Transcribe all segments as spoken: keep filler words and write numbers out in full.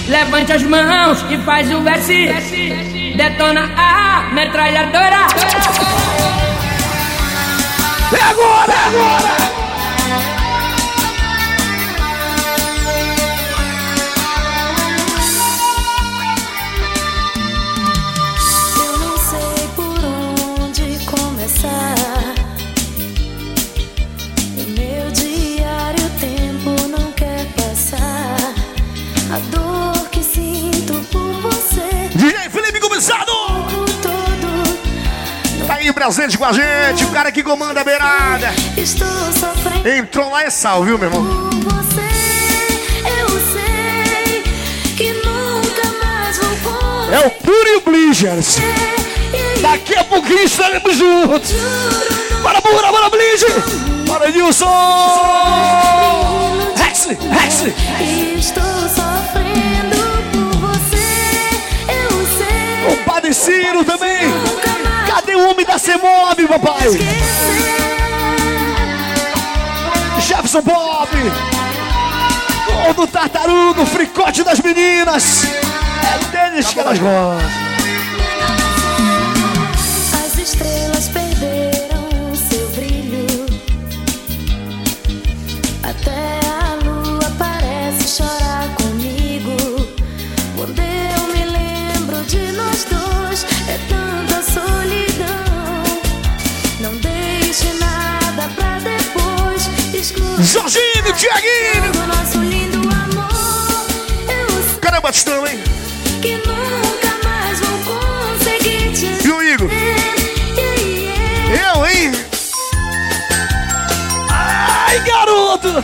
Levante as mãos e faz o verse. Detona a metralhadora. É agora, é agora. Eu não sei por onde começar. No meu diário o tempo não quer passar. A dor que sinto por você. D J Felipe Começado! Tá aí presente com a gente, o cara que comanda a beirada. Estou sofrendo. Entrou lá é sal, viu, meu irmão? Por você, eu sei que nunca mais vou conseguir. É o Puro e o Blizzards. Daqui a pouquinho estaremos juntos. Bora, bora, bora, Blizzard! Bora, Nilson! Rex, Rex! Estou sofrendo por você, eu sei. O Padre Ciro também. Cadê o homem da Semob, papai? Jefferson Bob. O do Tartaruga, o fricote das meninas. É deles que elas gostam. As estrelas perderam seu brilho. Até a lua parece chorar comigo. Quando eu me lembro de nós dois, é tanta solidão. Não deixe nada pra depois. Escute Jorginho, Tiaguinho. o nosso lindo amor. Eu Cadê o Batistão, hein? sei que nunca mais vou conseguir te E o Igor? Eu, hein? Ai, garoto!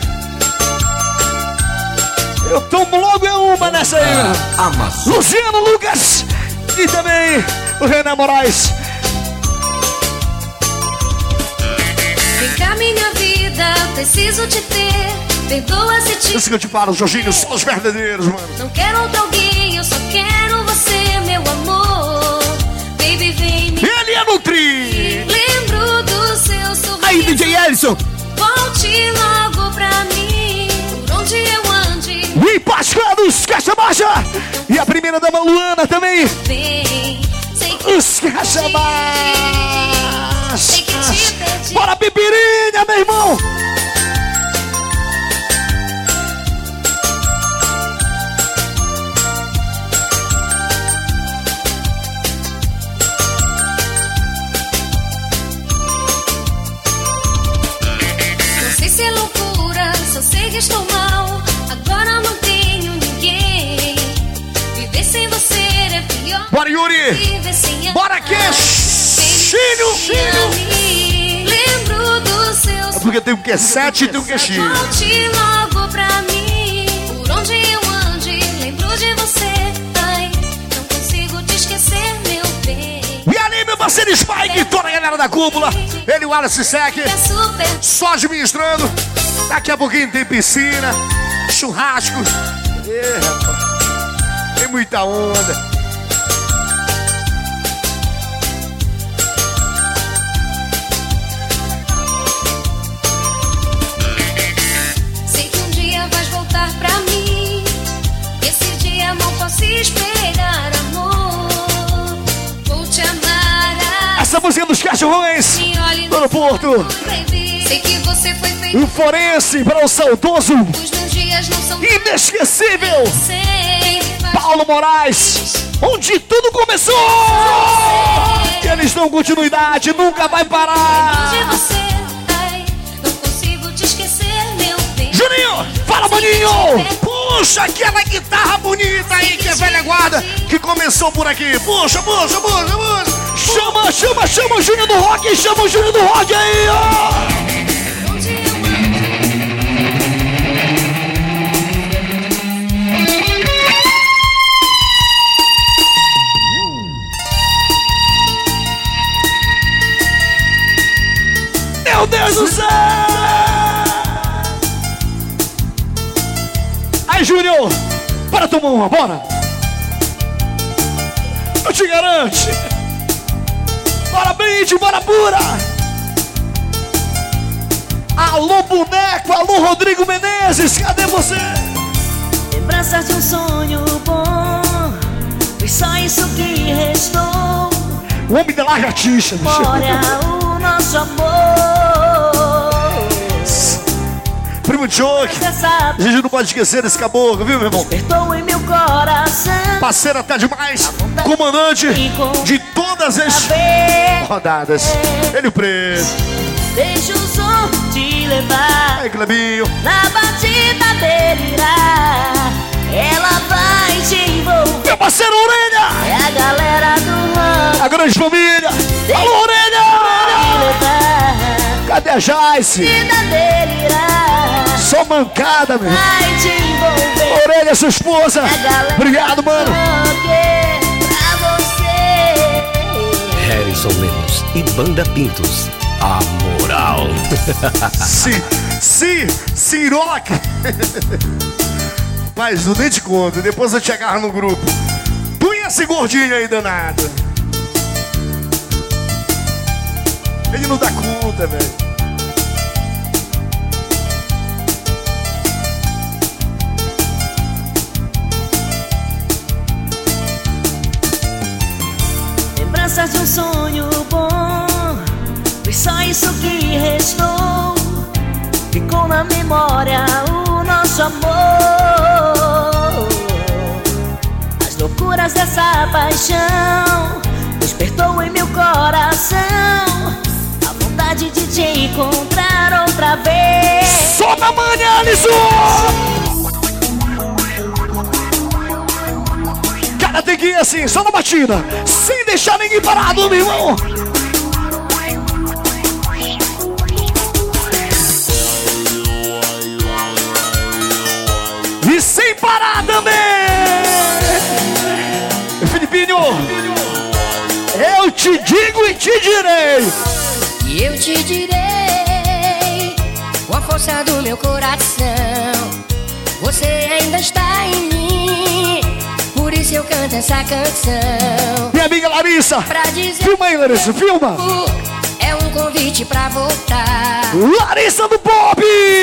Eu tomo logo é uma nessa aí. Amazon. Luciano Lucas e também o Renan Moraes. Vem cá, minha vida, preciso te ter. Perdoa se te... Isso que eu te falo, Jorginho, são os verdadeiros, mano. Não quero outro alguém, eu só quero você, meu amor. Baby, vem me... Ele é Nutri. Lembro do seu sorriso. Aí, D J Ellison. Volte logo pra mim. Por onde eu ande, E Pascados, Caixa Baixa. E a primeira dama Luana também. vem. Sei que Os Caixa sei que te Baixa. perdi. Bora, Pipirinha, meu irmão. Não sei se é loucura, só sei que estou mal. Agora não tenho ninguém. Viver sem você é pior. Bora, Yuri. Viver sem Bora, Queixinho. Baby, lembro do seu É porque tem o que é sete e tem o que é X. Volte logo pra mim. Por onde eu ande, lembro de você. Ai, não consigo te esquecer, meu bem. E ali, meu parceiro Spike e toda a galera da cúpula. Ele, o Wallace Sec, É super. só administrando. Daqui a pouquinho tem piscina, churrasco. Ê, rapaz, tem muita onda. Sei que um dia vais voltar pra mim. Esse dia não posso esperar, amor. Vou te amar. Essa música dos cachorrões Me olhe no Porto. baby. Sei que você foi feito. O forense para o saudoso, Os meus dias não são inesquecível sei. Paulo Moraes, onde tudo começou. E eles dão continuidade, nunca vai De parar. você, ai, não consigo te esquecer, meu bem. Juninho, fala, maninho. Puxa aquela guitarra bonita aí que é velha guarda, que começou por aqui. Puxa, puxa, puxa, puxa. Chama, chama, chama o Júnior do Rock, chama o Júnior do Rock aí, ó. Onde eu Meu Deus do céu! Aí, Júnior, bora tomar uma, bora! Eu te garanto! Bora, Brinde, bora, pura! Alô, boneco! Alô, Rodrigo Menezes! Cadê você? Lembranças de um sonho bom, foi só isso que restou. O homem de lagartixa. Olha o nosso amor. Primo Joke, a gente não pode esquecer desse caboclo, viu, meu irmão? Despertou em meu coração. Parceiro até demais, comandante de todas as rodadas. Ele o preso. Deixa o som te levar. Aí, Clebinho. Na batida delirar, ela vai te envolver. Meu parceiro Orelha. É a galera do rock. A grande família. Alô, Orelha. Cadê a Jaice? Só mancada, meu. Vai te envolver. Orelha, sua esposa. É obrigado, mano. Pra você. Harrison Lemos e Banda Pintos. A moral. Sim, sim, sim, rock. Mas não nem te conto, depois eu te agarro no grupo. Tu e esse gordinho aí danado. Ele não dá conta, velho. Lembranças de um sonho bom, foi só isso que restou. Ficou na memória o nosso amor. As loucuras dessa paixão despertou em meu coração a vontade de te encontrar outra vez. Só na manhã, Alisson! Cara, tem que ir assim, só na batida, sem deixar ninguém parado, meu irmão. E sem parar também! Filipinho, eu te digo e te direi. E eu te direi, com a força do meu coração, você ainda está em mim, por isso eu canto essa canção. Minha amiga Larissa, pra dizer, filma aí, Larissa, filma. É um convite pra voltar. Larissa do Pop!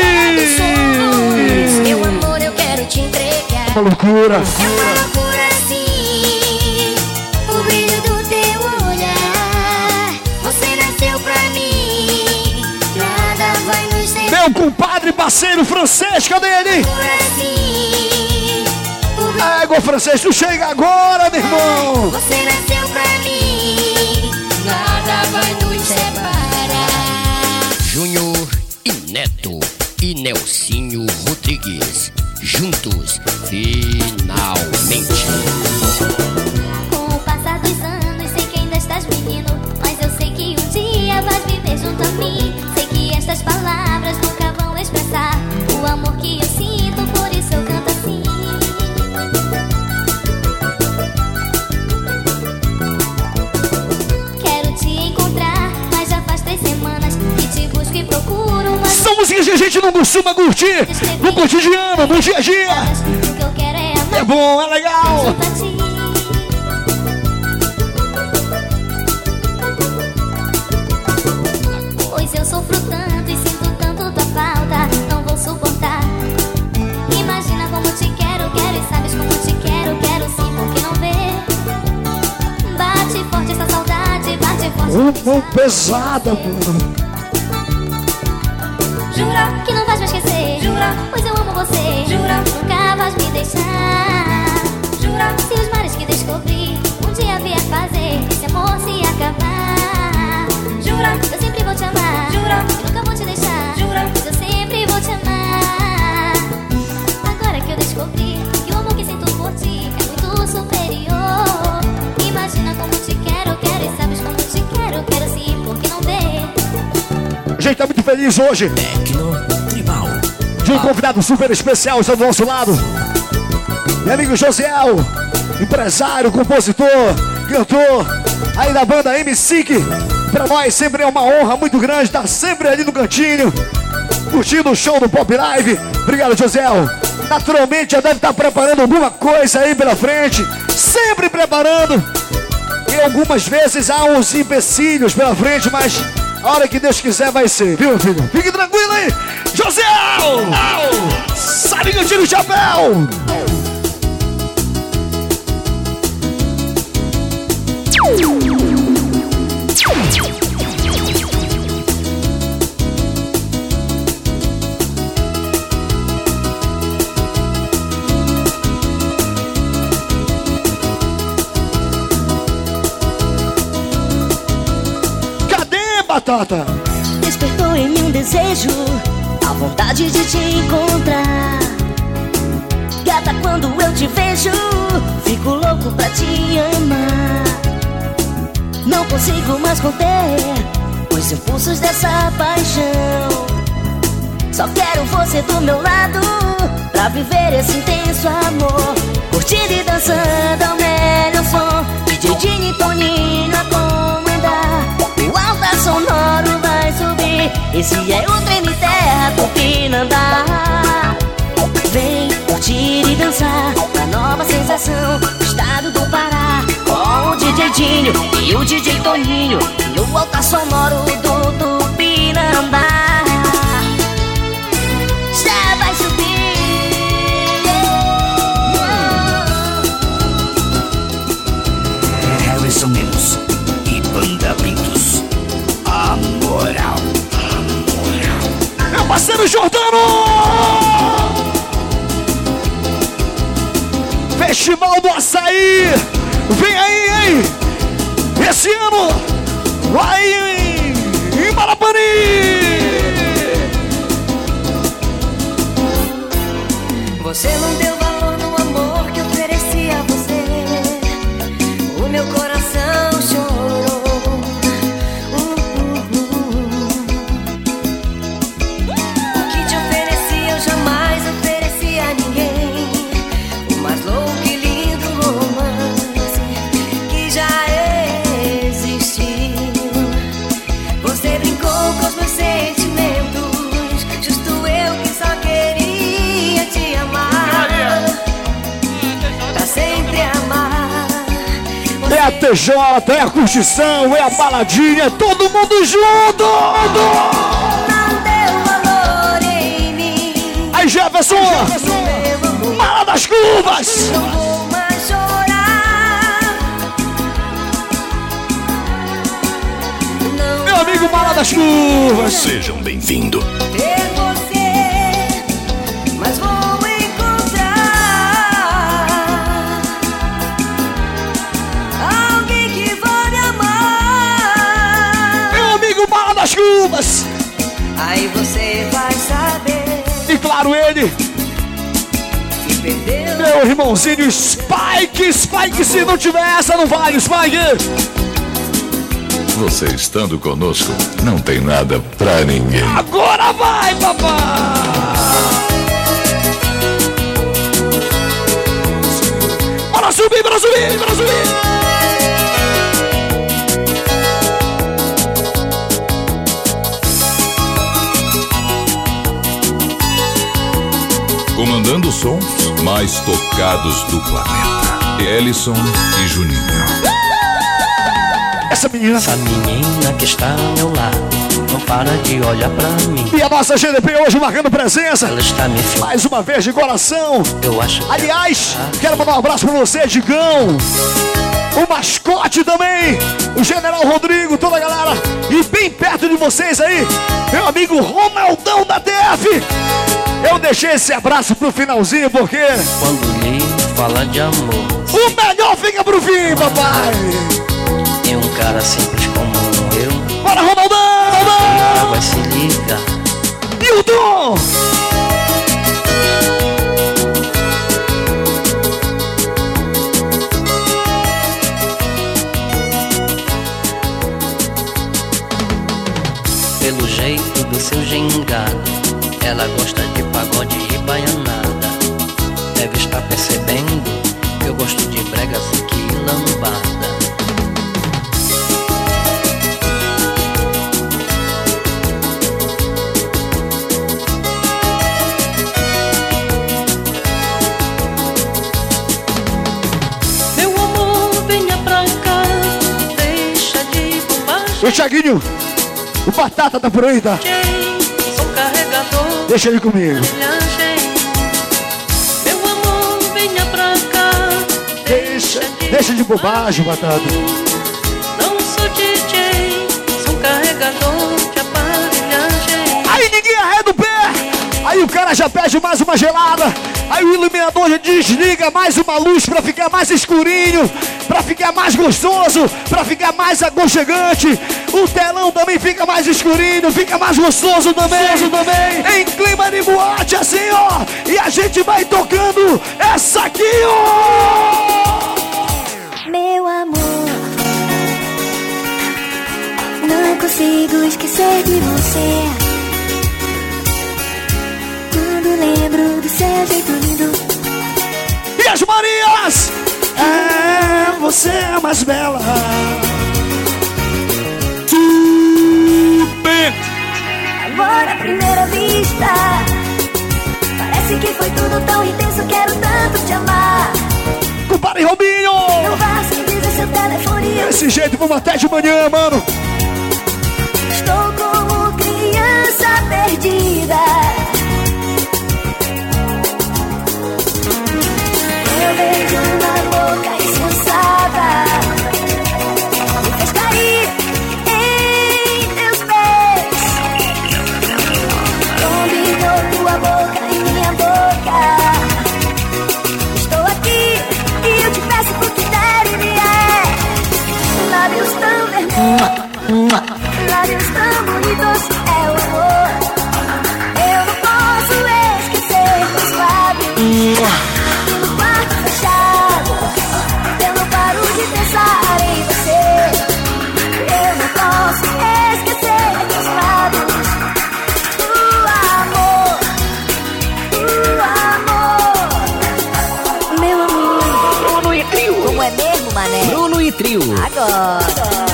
Meu amor, eu quero te entregar. É uma loucura. É uma loucura assim, o brilho do teu olhar. Você nasceu pra mim, nada vai nos separar. Meu compadre, parceiro francês, cadê ele? Assim, o brilho Égua francês, tu chega agora, meu irmão. Você nasceu pra mim, nada vai nos separar. Júnior e Neto e Nelsinho Rodrigues, juntos, finalmente. Com o passar dos anos, sei que ainda estás menino, mas eu sei que um dia vais viver junto a mim. Sei que estas palavras nunca vão expressar o amor que eu sinto, por isso eu canto assim. Quero te encontrar, mas já faz três semanas que te busco e procuro, mas São músicas que a gente não costuma curtir no cotidiano, no dia a dia. o que eu quero é amar. É bom, é legal. Junto a ti. Pois eu sofro tanto e sinto tanto tua falta, não vou suportar. Imagina como te quero, quero e sabes como te quero, quero sim, porque não vê. Bate forte essa saudade, bate forte. Um pouco pesada, mano. Jura que não vais me esquecer, jura, pois eu amo você, jura, nunca vais me deixar. Jura, se os mares que descobri um dia vier fazer esse amor se acabar. Jura, eu sempre vou te amar, jura, e nunca vou te deixar, jura, pois eu sempre vou te amar. Agora que eu descobri que o amor que sinto por ti é muito superior. Imagina como te quero, quero e sabes como te quero, quero sim, porque não vê. A gente tá muito feliz hoje Tecno Tribal. de um convidado super especial está do nosso lado. Meu amigo Josiel, empresário, compositor, cantor, aí da banda M cinco. Pra nós sempre é uma honra muito grande estar sempre ali no cantinho, curtindo o show do Pop Live. Obrigado, Josiel. Naturalmente já deve estar preparando alguma coisa aí pela frente, sempre preparando. E algumas vezes há uns empecilhos pela frente, mas a hora que Deus quiser vai ser, viu, filho? Fique tranquilo aí, Josiel! Sabe que eu tiro o chapéu! Batata. Despertou em mim um desejo, a vontade de te encontrar. Gata, quando eu te vejo, fico louco pra te amar. Não consigo mais conter os impulsos dessa paixão. Só quero você do meu lado pra viver esse intenso amor. Curtindo e dançando ao melhor som, D J Dinho e Toninho a comandar. O altar sonoro vai subir, esse é o trem terra Tupinambá. Vem curtir e dançar a nova sensação do estado do Pará, com o D J Dinho e o D J Toninho no altar sonoro do Tupinambá. Já vai subir, é Harrison Lemos e Banda Pintos. A moral, a moral. Meu parceiro Jordano! Festival do Açaí, vem aí, hein? Esse ano, vai em, em Marapani! Você não deu valor no amor que ofereci a você. O meu coração chorou. uh, uh, uh. O que te ofereci eu jamais ofereci a ninguém. O mais louco e lindo romance que já existiu. Você brincou com os meus sentimentos, justo eu que só queria te amar, pra sempre amar. Você É a T J, é a curtição, é a baladinha, é todo mundo junto! não deu valor em mim. Aí Jefferson, Meu amor, Mala das Curvas! não vou mais chorar. Não Meu amigo Mala das Curvas! Sejam bem-vindos. ter você, mas vou encontrar alguém que vai me amar. Meu amigo Mala das Curvas! Aí você vai saber E claro ele, que perdeu. meu irmãozinho Spike! Spike, se não tiver essa, não vale, Spike! Você estando conosco, não tem nada pra ninguém. Agora vai, papai! Bora subir, bora subir, bora subir! Comandando os sons mais tocados do planeta. Ellison e Juninho. Essa menina Essa menina que está ao meu lado não para de olhar pra mim. e a nossa G D P hoje marcando presença. Ela está me filmando. Mais uma vez de coração. Eu acho que Aliás, quero mandar um abraço pra você, Digão. O mascote também. O General Rodrigo, toda a galera. E bem perto de vocês aí, meu amigo Ronaldão da D F. Eu deixei esse abraço pro finalzinho porque quando lhe fala de amor, o melhor fica pro fim, papai. tem um cara simples como eu, Bora, Ronaldão! ela vai se ligar. Nilton! Pelo jeito do seu gingado, ela gosta de pagode e baianada. Deve estar percebendo que eu gosto de bregas e lambada. Meu amor, venha pra cá, deixa de bobagem. O Thiaguinho, o Batata tá por aí, tá? Sou carregador. Deixa ele comigo. Brilhagem. Meu amor, venha pra cá. Deixa, deixa de bobagem, Batata. Não sou D J, sou carregador de aparelhagem. Aí ninguém arreda o pé. Aí o cara já pede mais uma gelada. Aí o iluminador já desliga mais uma luz pra ficar mais escurinho, pra ficar mais gostoso, pra ficar mais aconchegante. O telão também fica mais escurinho, fica mais gostoso também, também. Em clima de boate assim, ó. E a gente vai tocando essa aqui, ó. Meu amor, não consigo esquecer de você. Quando lembro do seu jeito lindo. E as Marias? É, você é a mais bela. Super. Amor à primeira vista. Parece que foi tudo tão intenso, quero tanto te amar. Compadre Robinho! Não basta me dizer seu telefone. Desse jeito, vamos até de manhã, mano. Estou como criança perdida. Eu vejo uma louca insensata. Me fez cair em teus pés. Combinou tua boca e minha boca. Estou aqui e eu te peço por que der e vier. Lábios tão vermelhos, lábios tão bonitos, é o amor. Eu não posso esquecer teus lábios. No quarto fechado, eu não paro de pensar em você. Eu não posso esquecer teus lábios. O amor, o amor. Meu amor. Bruno e Trio. Como é mesmo, mané? Bruno e Trio. Agora.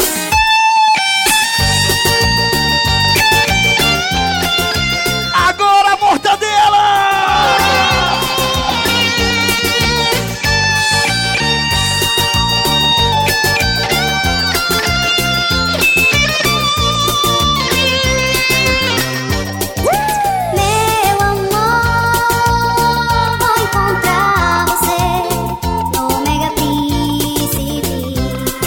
Agora, mortadela! Meu amor, vou encontrar você no Mega Príncipe.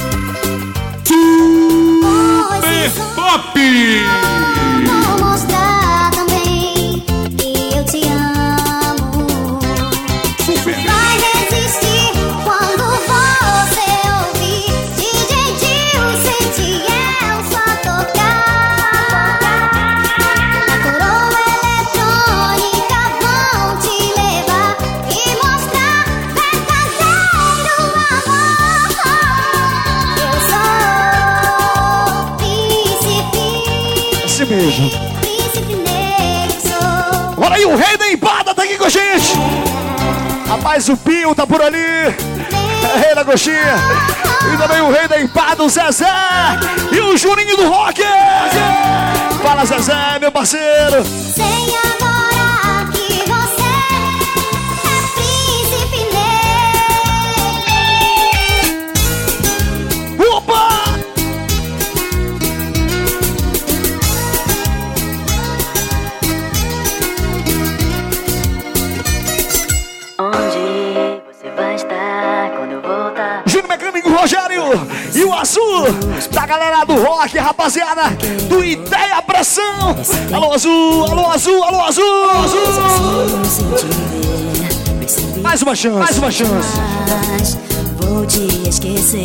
Pois Pop! vou mostrar também que eu te amo. Vai resistir quando você ouvir D J Dil, sente eu só tocar. Na coroa eletrônica vão te levar e mostrar verdadeiro amor. Eu sou príncipe, Assim mesmo. príncipe negro sou. Olha aí, o rei da empada tá aqui com a gente. Rapaz, o Pio tá por ali. É rei da coxinha. E também o rei da empada, o Zezé. E o Juninho do Rock. Fala, Zezé, meu parceiro. Sei agora que você é príncipe negro. Opa! Onde você vai estar quando eu voltar? Júnior Mecânico Rogério e o Azul da galera do rock, rapaziada do Ideia Pressão. Alô Azul, alô Azul, alô Azul, Azul. Mais uma chance, mais uma chance. Vou te esquecer.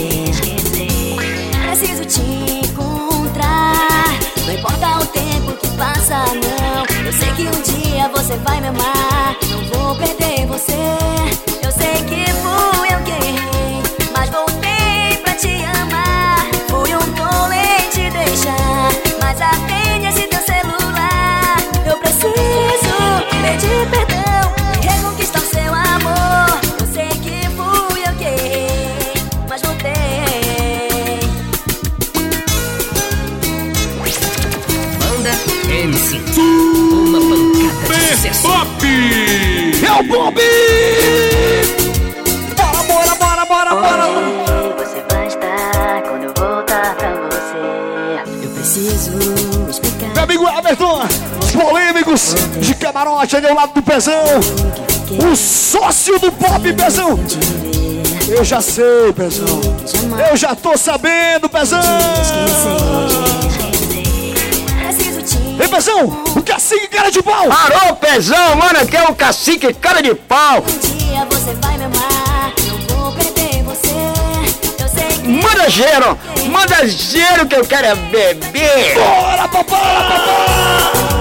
Preciso te encontrar. Não importa o tempo que passa, não. Eu sei que um dia você vai me amar. Não vou perder você. Eu sei que fui eu quem errei, mas voltei pra te amar. Fui um tolo em te deixar, mas atende esse teu celular. Eu preciso pedir perdão e reconquistar o seu amor. Eu sei que fui eu quem errei, mas voltei. Banda M cinco. Uma pancada de sucesso. Pop! É o Bob! Bora, bora, bora, bora, bora! Onde você vai estar quando eu voltar pra você? Eu preciso explicar. Meu amigo Everton, os polêmicos de camarote ali ao lado do Pezão. O sócio do Pop, Pezão. Eu já sei, Pezão. Eu já tô sabendo, Pezão. Preciso te Ei, Pezão, o cacique cara de pau. Parou, Pezão, mano, aqui é o cacique cara de pau. Um dia você vai me amar, não vou perder você. Eu sei que... Manda gelo, manda gelo que eu quero é beber. Bora, papai, papai.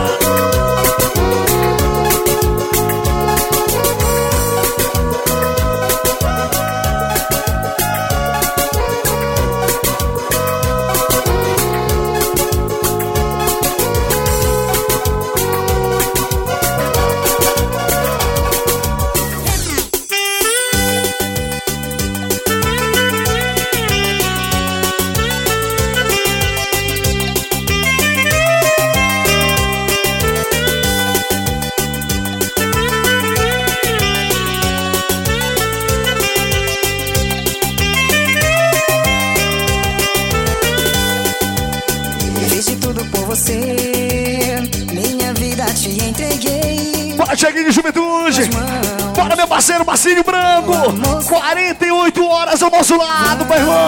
Cheguei de juventude. Bora, meu parceiro Marcinho Branco. quarenta e oito horas ao nosso lado, meu irmão.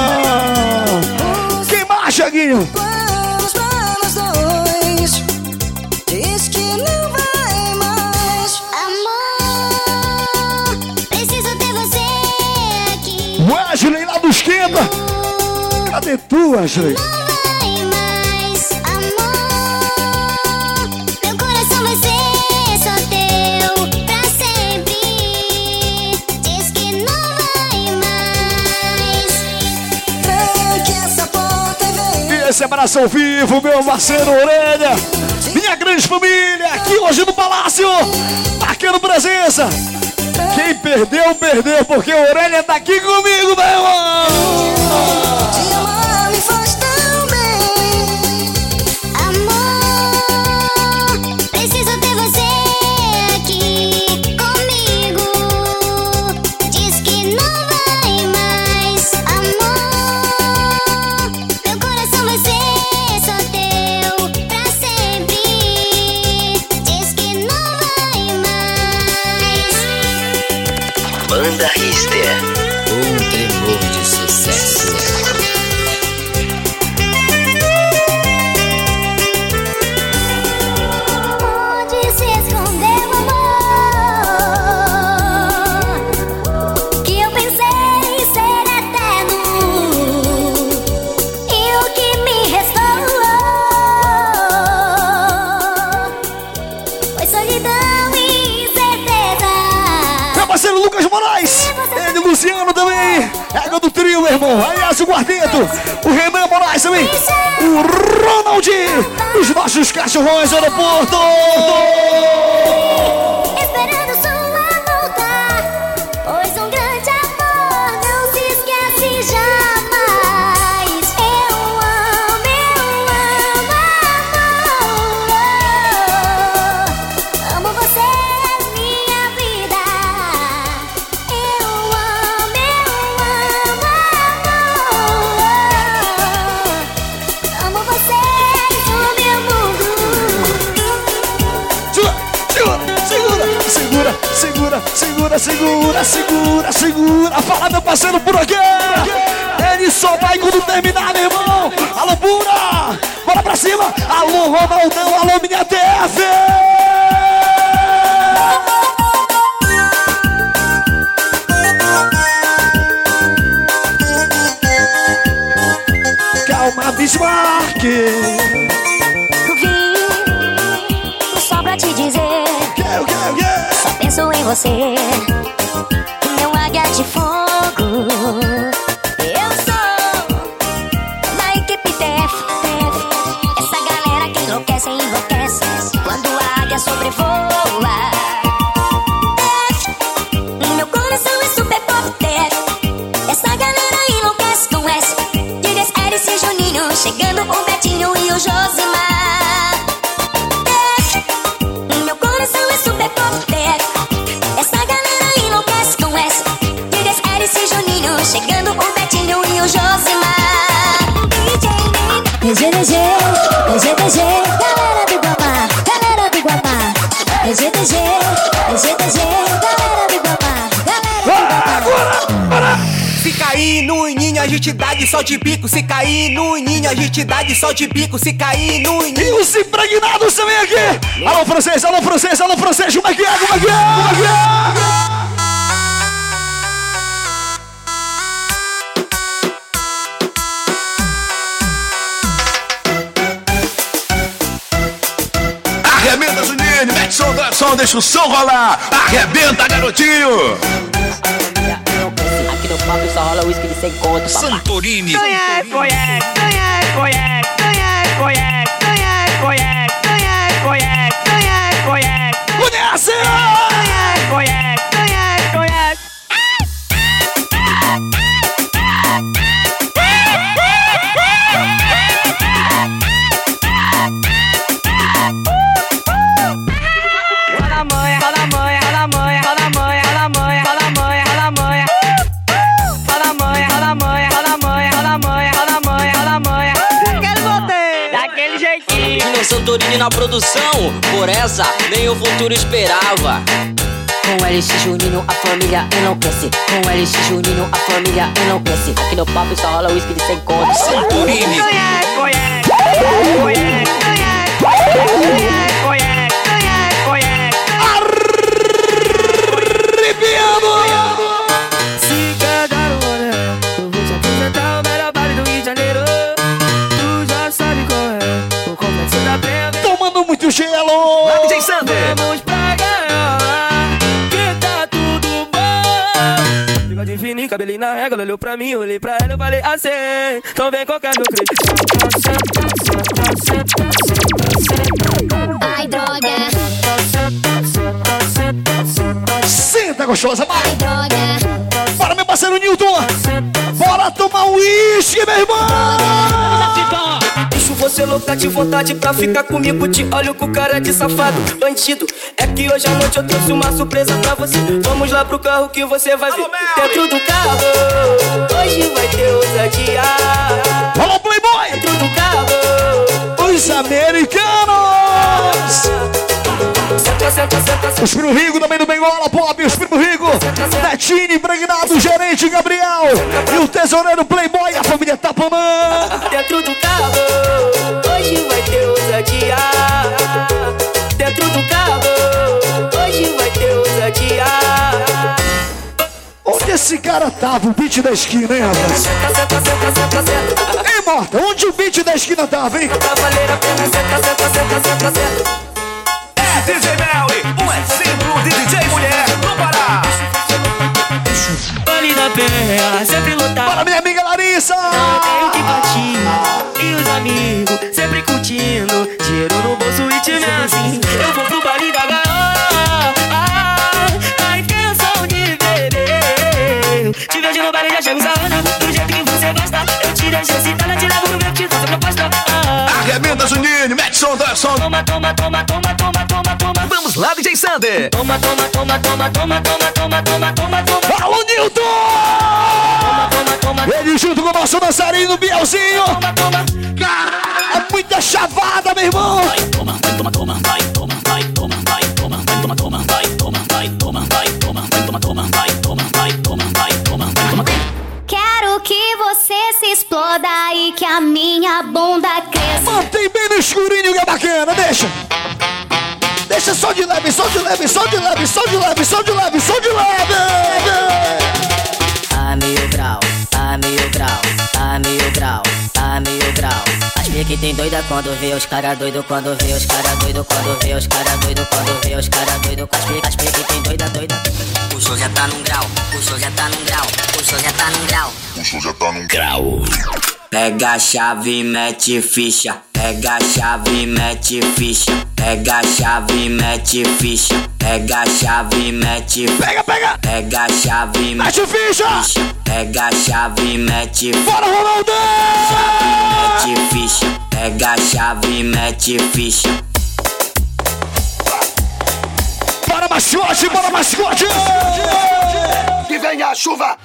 Quem mais, Cheguinho? Vamos, vamos dois. Diz que não vai mais. Amor, preciso ter você aqui. Wesley lá do Esquenta. Cadê tu, Wesley? Esse abraço ao vivo, meu parceiro Orelha. Minha grande família, aqui hoje no Palácio. Marcando presença. Quem perdeu, perdeu, porque a Orelha tá aqui comigo, meu irmão. Te amar me faz tão bem. Amor, preciso ter você aqui comigo. Diz que não vai mais. Amor, meu coração vai ser só teu pra sempre. Diz que não vai mais. Banda Rister, um tremor de sucesso. Onde se escondeu o amor que eu pensei ser eterno, e o que me restou foi solidão e incerteza. Meu parceiro Lucas Moraes. Ele, Luciano também. Égua do trio, meu irmão. Aliás, o quarteto. O Renan Moraes também. O Ronald. Os nossos cachorrões do aeroporto. Esperando sua volta, pois um grande amor não se esquece jamais. Eu amo, eu amo, amor. Amo você, minha vida. Eu amo, eu amo, amor. Amo vocês, o meu mundo. Segura, segura, segura, segura, segura, segura, segura. Fala, meu parceiro, por aqui. Ele só vai quando terminar, meu irmão. Alô, Pura. Bora pra cima. Alô, Ronaldão. Alô, minha T F. Calma, Bismarck. Vim só pra te dizer, Quero, quero, quero. só penso em você, meu águia de fogo. Eu sou da equipe T F, T F. Essa galera que enlouquece, enlouquece quando a águia sobrevoa. T F, meu coração é super pop. T F, essa galera enlouquece com S. Digas Eris e Juninho, chegando o Betinho e o Josimar. T F, meu coração é super pop. T F, essa galera enlouquece com S. Digas Eris e Juninho, chegando o Betinho e o Josimar. D J D G D G, D G D G, galera do Guamá, galera do Guamá. D G D G, D G D G, galera do Guamá, galera do Guamá. Agora, bora. Fica aí no Ininha a gente dá de sol de bico. Se cair no ninho, a gente dá de sol de bico. Se cair no ninho. E os impregnados também aqui. Alô, francês, alô, francês, alô, francês. Como é que é, como é que é, como é que é? Arrebenta, Juninho, mete som, dá som, deixa o som rolar. Arrebenta, garotinho. Aqui no papo só rola whisky de cem conto, papai. Santorini. Conhece, conhece, conhece, conhece, conhece, conhece, conhece, conhece, conhece, conhece, conhece, conhece. Conhece! Conhece, conhece, conhece, conhece. Roda a manha, roda a manha, roda a manha, roda a manha, roda a manha, roda a manha, roda a manha. Roda a manha, roda a manha, roda a manha, roda a manha, roda a manha, roda a manha. Daquele voltei, daquele jeitinho. Dino Santorini na produção, por essa nem o futuro esperava. Com L X Juninho a família enlouquece. Com L X Juninho a família enlouquece. Aqui no papo só rola whisky de cem conto. Santorini. Conhece, conhece, conhece, conhece, conhece, conhece, conhece. Arrepiando! Se quer o boné, eu vou te apresentar o melhor baile do Rio de Janeiro. Tu já sabe qual é o complexo da Penha. Tomando muito gelo! D J Sander. Vamos pra ganhar, que tá tudo bom. Bigode fininho, cabelinho na régua, ela olhou pra mim, eu olhei pra ela, eu falei assim. Então vem qualquer meu clipe. Ai, droga. Senta, gostosa, vai! Ai, droga. Bora, meu parceiro Nilton! Bora tomar um uísque, meu irmão! Deixo você louca de vontade pra ficar comigo. Te olho com cara de safado, bandido. É que hoje à noite eu trouxe uma surpresa pra você. Vamos lá pro carro que você vai ver. Dentro do carro, hoje vai ter ousadia. Alô, Playboy! Dentro do carro, Os americanos! senta, senta, senta, senta. Os Primo Rico também do Bengola Pop, os Primo Rico, Netinho, impregnado, gerente Gabriel e o tesoureiro Playboy, a família Tapamã. Dentro do carro, hoje vai ter ousadia. Dentro do carro, hoje vai ter ousadia. Onde esse cara tava, o beat da esquina, hein, rapaz? Senta, senta, senta, senta, senta. Ei, Morta, onde o beat da esquina tava, hein? Cavaleira, senta, senta, senta, senta, senta. É D J Melly, um exemplo de D J mulher no Pará. Vale da Penha, sempre lotado. Bora, minha amiga Larissa! Tenho que partir, e os amigos sempre curtindo. Dinheiro no bolso e te vendo assim. Eu vou pro baile da gaiola, a intenção de beber. Te vejo no baile, já chego sarrando. Do jeito que você gosta, eu te deixo excitada. Te levo no meu, te faço a proposta. Arrebenta, Juninho, mete som, dá som. Toma, toma, toma, toma, toma, toma, toma. Vamos lá, D J Sander. Toma, toma, toma, toma, toma, toma, toma, toma, toma, toma. Alô, Nilton! Toma, toma, Ele junto com o nosso dançarino Bielzinho. toma, toma. É muita chavada, meu irmão. Vai, toma, vai, toma, toma, vai, toma, vai, toma, vai, toma, vai, toma, toma, vai, toma, vai, toma, vai, toma, vai, toma, toma, vai, toma, vai, toma, vai, toma, vai, toma. Quero que você se exploda e que a minha bunda cresça. Mantém bem no escurinho que é bacana, deixa. Deixa só de leve, só de leve, só de leve, só de leve, só de leve, só de leve. A mil grau, a mil grau, a mil grau, a mil grau. As pique tem doida quando vê os cara doido, quando vê os cara doido, quando vê os cara doido, quando vê os cara doido. As pique, as pique tem doida, doida. O show já tá num grau, o show já tá num grau, o show já tá num grau. O show já tá num grau. Pega a chave, mete ficha. Pega a chave, mete ficha. Pega a chave, mete ficha. Pega a chave, mete. Pega, pega. Pega a chave, mete ficha. Pega a chave, mete. Bora, Ronaldo! Chave, mete ficha. Pega a chave, mete ficha. Bora, mascote, bora, mascote! Que venha a chuva!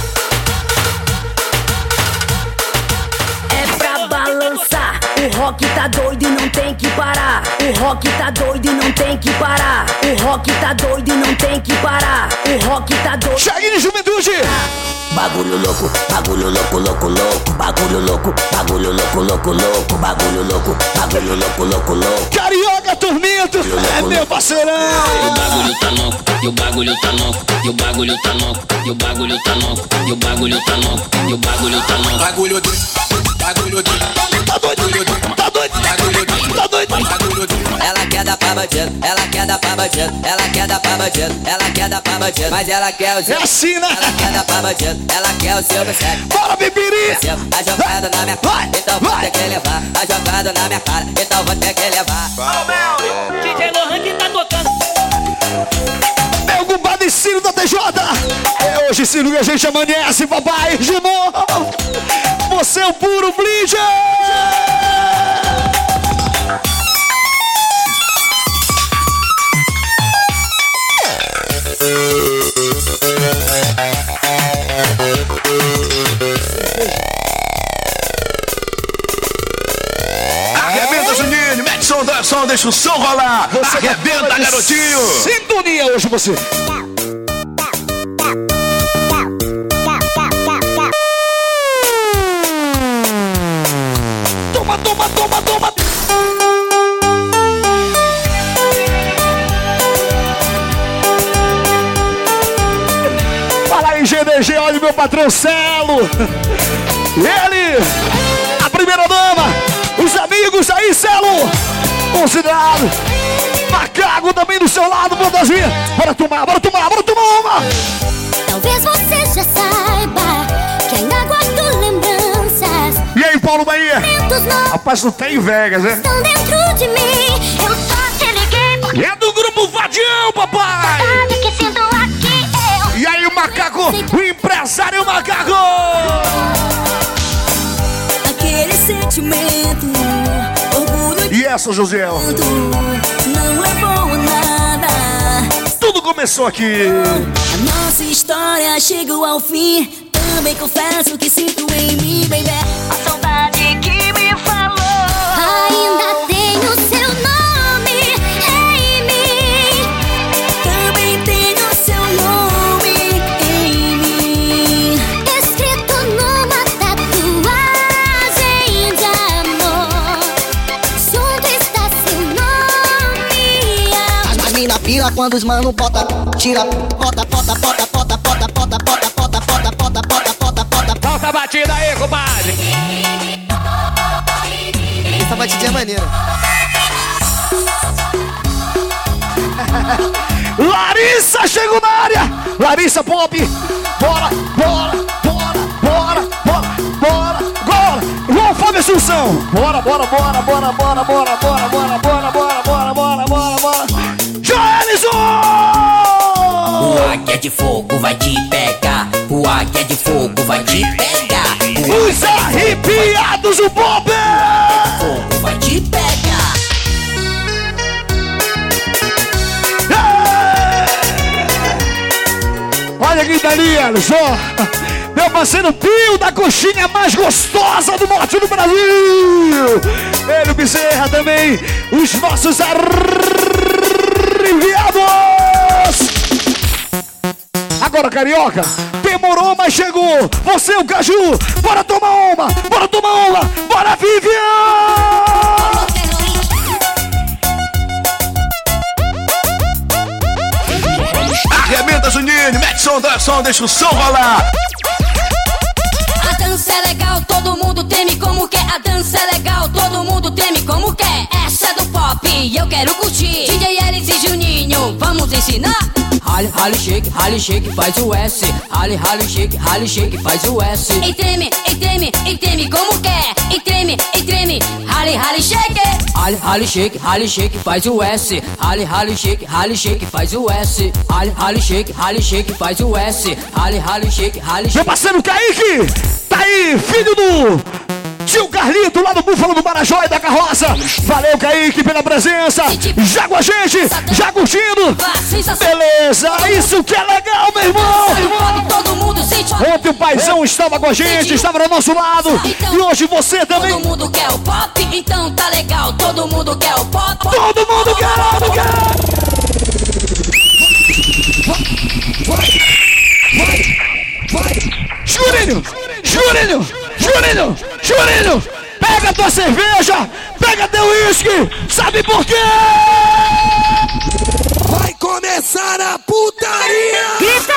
É pra balançar. O rock tá doido e não tem que parar. O rock tá doido e não tem que parar. O rock tá doido e não tem que parar. O rock tá doido. Chegue de juventude! bagulho louco, bagulho louco, louco, louco, bagulho louco, bagulho louco, louco, louco, bagulho louco, bagulho louco, louco, louco. Carioca Tormento, é meu parceirão. E o bagulho tá louco, e o bagulho tá louco, e o bagulho tá louco, e o bagulho tá louco, e o bagulho tá louco, e o bagulho tá louco. Bagulho doido, bagulho doido, tá doido, tá doido, bagulho doido, tá doido, bagulho doido. Ela quer dar pra bandido, ela quer dar pra bandido, ela quer dar pra bandido, ela quer dar pra bandido, mas ela quer o seu. É assim, né? Ela quer dar pra bandido, ela quer o seu sexo. Bora, Bibiri! Tá jogado na minha cara, então vou ter que levar. Tá jogado na minha cara, então vou ter que levar. D J Lohan que tá tocando. Meu compadre Ciro da T J. É hoje, Ciro, que a gente amanhece, papai, de novo. Você é o puro Bleacher. Arrebenta, Juninho, mete som, dá som, deixa o som rolar. Você arrebenta, garotinho. Sintonia hoje, você. Toma, toma, toma, toma. Fala aí, G D G, olha o meu patrão Celo. Ele, a primeira dama, os amigos aí, Celo. Considerado. Macaco também do seu lado, fantasia. Bora tomar, bora tomar, bora tomar uma. Talvez você já saiba que ainda guardo lembranças. E aí, Paulo Bahia? Rapaz, não tem Vegas, né? Estão dentro de mim. Eu só te liguei porque é do grupo Vadião, papai. sabe que sinto aqui eu. E aí, o Macaco, o empresário Macaco. Aquele sentimento, orgulho E essa, Josiel? não levou a nada. Tudo começou aqui. A nossa história chegou ao fim. Também confesso que sinto em mim, baby, a saudade que me falou. Ainda tenho seu nome em mim. Também tenho seu nome em mim. Escrito numa tatuagem de amor. Junto está seu nome. As mais mina pira quando os mano bota, tira, bota, bota, bota, bota, bota, bota, bota, bota, bota, bota, bota, bota, bota. Solta a batida aí, compadre. Essa batidinha é maneira. Larissa chegou na área. Larissa Pop. Bora, bora, bora, bora, bora, bora, bora. João Fábio Assunção. Bora, bora, bora, bora, bora, bora, bora, bora, bora, bora, bora, bora, bora, bora. Joelison! O águia de fogo vai te pegar. O águia de fogo vai te pegar. Os arrepiados do Bob! O fogo vai te pegar. Olha quem tá ali, Alisson. Meu parceiro Pio, da coxinha mais gostosa do norte do Brasil. Ele, o Bezerra também. Os nossos arrepiados. Agora, Carioca, demorou, mas chegou. Você, o Caju, bora tomar uma, bora tomar uma, bora, Vivian! Arrebenta, Juninho, mete som, dá som, deixa o som rolar. A dança é legal, todo mundo treme como quer. A dança é legal, todo mundo treme como quer. Essa é do pop e eu quero curtir. D J Ellis e Juninho, vamos ensinar? Rally, rally, shake, rally, shake, faz o S. Rally, rally, shake, rally, shake, faz o S. E treme, e treme, e treme como quer. E treme, e treme, rally, rally, shake. Rally, rally, shake, rally, shake, faz o S. Rally, rally, shake, rally, shake, faz o S. Rally, rally, shake, rally, shake, faz o S. Rally, rally, shake, rally, shake. Meu parceiro Kaique, tá aí, filho do tio Carlito, lá do Búfalo do Marajó e da Carroça. Valeu, Kaique, pela presença. Já com a gente, já curtindo. Beleza, isso que é legal, meu irmão. Ontem o paizão estava com a gente, estava do nosso lado. E hoje você também. Todo mundo quer o pop, então tá legal. Todo mundo quer o pop. Todo mundo quer, todo mundo quer. Vai, vai, vai, vai. Juninho, Juninho, Juninho, Juninho, pega tua cerveja, pega teu uísque, sabe por quê? Vai começar a putaria!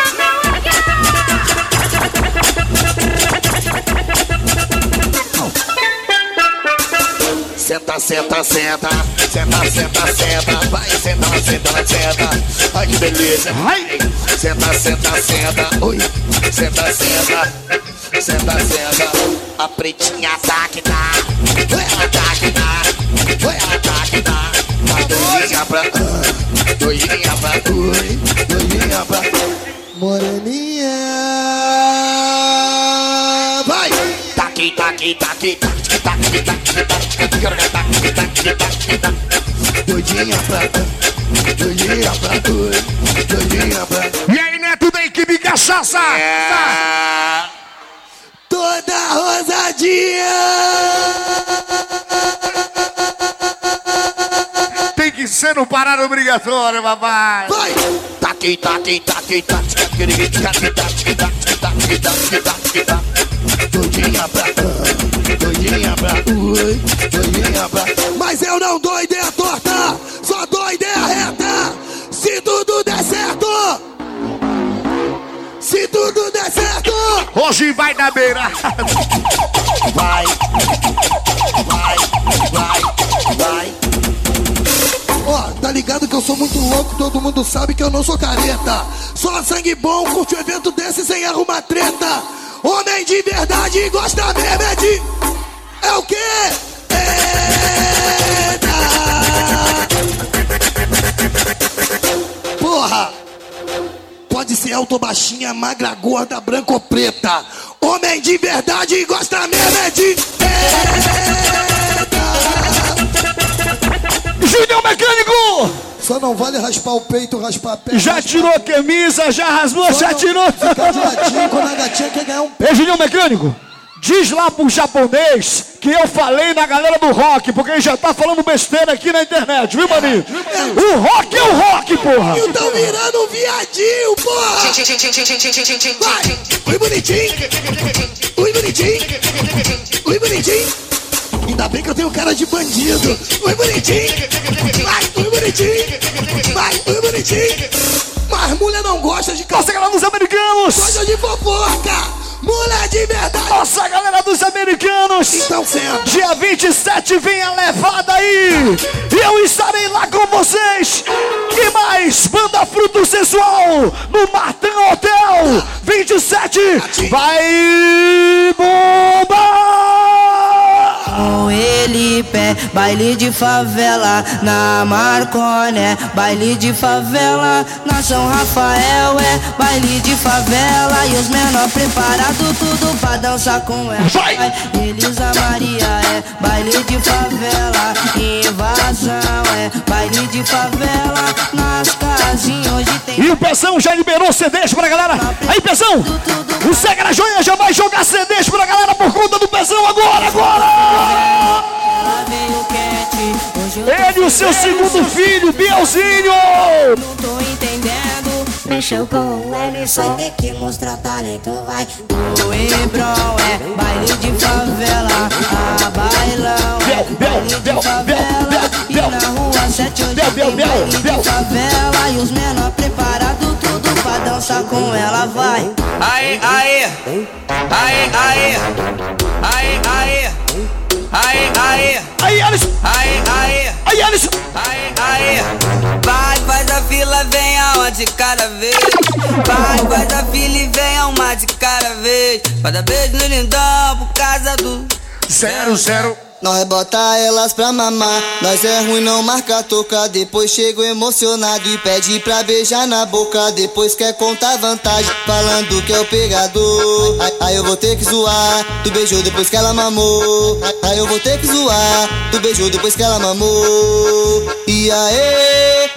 Senta, senta, senta, senta, senta, senta, vai, senta, senta, senta, ai que beleza, vai, senta, senta, senta, oi, senta, senta, senta, senta, a pretinha tá que dá, ela tá que dá, foi ela tá que dá, a doidinha pra, uh, doidinha pra, oi, doidinha pra, moreninha, vai, taqui, taqui, taqui, taqui, taqui, taqui, taqui. Doidinha pra, doidinha pra, doidinha pra. E aí, Neto da equipe Cachaça? É... Toda rosadinha. Tem que ser no parado obrigatório, papai. Vai! Taqui, taqui, taqui, taqui, taqui, taqui, taqui, taqui, taqui, taqui, taqui. Doidinha pra, doidinha pra, ui, doidinha pra. Mas eu não dou ideia torta, só dou ideia reta. Se tudo der certo, se tudo der certo, hoje vai na beira. Vai, vai, vai, vai. Ó, tá ligado que eu sou muito louco, todo mundo sabe que eu não sou careta. Só sangue bom, curte um evento desse sem arrumar treta. Homem de verdade gosta mesmo é de... É o quê? Eita! Porra! Pode ser alto, baixinha, magra, gorda, branca ou preta. Homem de verdade gosta mesmo é de... Eita! Junior Mecânico! Só não vale raspar o peito, raspar a perna. Já tirou a camisa, já rasgou, já tirou. Fica de latinho quando a gatinha quer ganhar um... Ei, Junior Mecânico, diz lá pro japonês que eu falei na galera do rock, porque ele já tá falando besteira aqui na internet, viu, maninho? O rock é o rock, porra! Eu tô virando um viadinho, porra! Vai! Oi, bonitinho! Oi, bonitinho! Oi, bonitinho! Ainda bem que eu tenho cara de bandido. Oi, bonitinho. Vai, oi, bonitinho. Vai, oi, bonitinho. Mas mulher não gosta de... Nossa, galera dos americanos. Gosta de fofoca. Mulher de verdade. Nossa, galera dos americanos. Então, senta. Dia vinte e sete vem a levada aí. E eu estarei lá com vocês. Que mais? Banda Fruto Sensual no Martin Hotel. vinte e sete. Vai bombar. Com ele pé, baile de favela na Marconé, baile de favela na São Rafael, é baile de favela e os menor preparado tudo pra dançar com ela. Vai. Elisa Maria é baile de favela, invasão é baile de favela nas casinhas hoje tem. E o Pezão já liberou C Ds pra galera. Aí, Pezão, o Cega na Joia já vai jogar C Ds pra galera por conta do Pezão agora, agora! Ele e o seu segundo filho, Bielzinho! Não tô entendendo. Mexeu com o Ellison, vai ter que mostrar talento, vai. O Hebron é baile de favela, a bailão é baile de favela. E na rua sete hoje tem baile de favela. E os menor preparado tudo pra dançar com ela, vai. Aê, aê, aê, aê, aê, aê. Aê, aê, aí, Alisson, aê, aê, aí, Alisson, aê, aê. Vai, faz a fila, vem aonde cada vez. Vai, faz a fila e vem uma de cada vez. Cada beijo no lindão por causa do zero, zero. Nós bota elas pra mamar, nós é ruim não marca toca. Depois chego emocionado e pede pra beijar na boca. Depois quer contar vantagem, falando que é o pegador. Aí, aí eu vou ter que zoar, tu beijou depois que ela mamou. Aí, aí eu vou ter que zoar, tu beijou depois que ela mamou. E aí?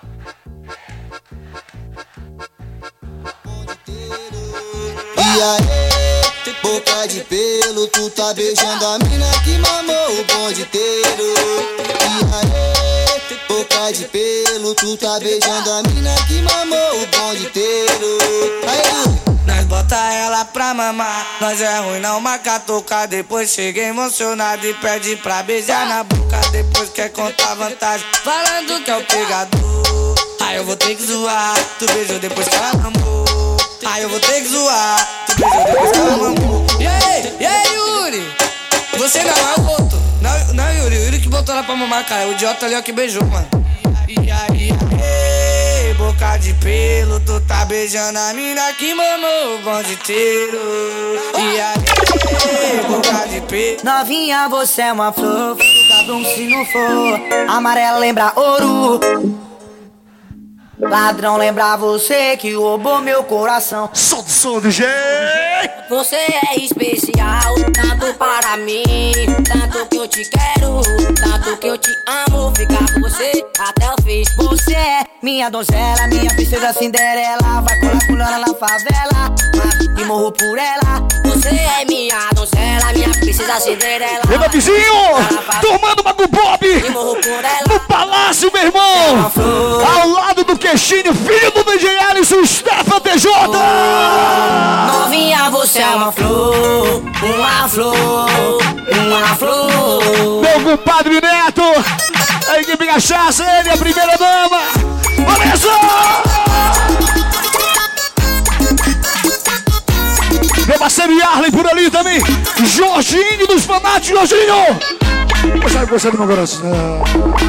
E aí? Boca de pelo, tu tá beijando a mina que mamou o bonde inteiro. E aí, boca de pelo, tu tá beijando a mina que mamou o bonde inteiro. Aí, nós bota ela pra mamar. Nós é ruim, não marca tocar. Depois chega emocionado e pede pra beijar na boca. Depois quer contar vantagem, falando que é o pegador. Aí eu vou ter que zoar, tu beijou depois que ela mamou. Aí eu vou ter que zoar, tu beijou depois que ela mamou. E aí, e aí, Yuri? Você não é o outro. Não, não, Yuri, o Yuri que botou ela pra mamar, cara. O idiota ali, ó, que beijou, mano. E aí, ei, boca de pelo, tu tá beijando a mina que mamou o bonde inteiro. E aí, boca de pelo. Novinha, você é uma flor, fica bom se não for. Amarela lembra ouro. Ladrão lembra você que roubou meu coração. Solta o som do jeito. Você é especial, tanto para mim, tanto que eu te quero, tanto que eu te amo, ficar com você até o fim. Você é minha donzela, minha princesa Cinderela, vai colar pulando na favela, e morro por ela. Você é minha donzela, minha princesa Cinderela. E meu vizinho, tomando uma do Bob, no palácio, meu irmão, ao lado do Queixinho, filho do D J Alisson, Stefan T J. Novinha, você é uma flor, uma flor, uma flor. Meu compadre Neto, a equipe Cachaça, ele, a primeira dama. Vanessa! Meu parceiro Yarley por ali também. Jorginho dos fanáticos, Jorginho! Sabe você do meu coração.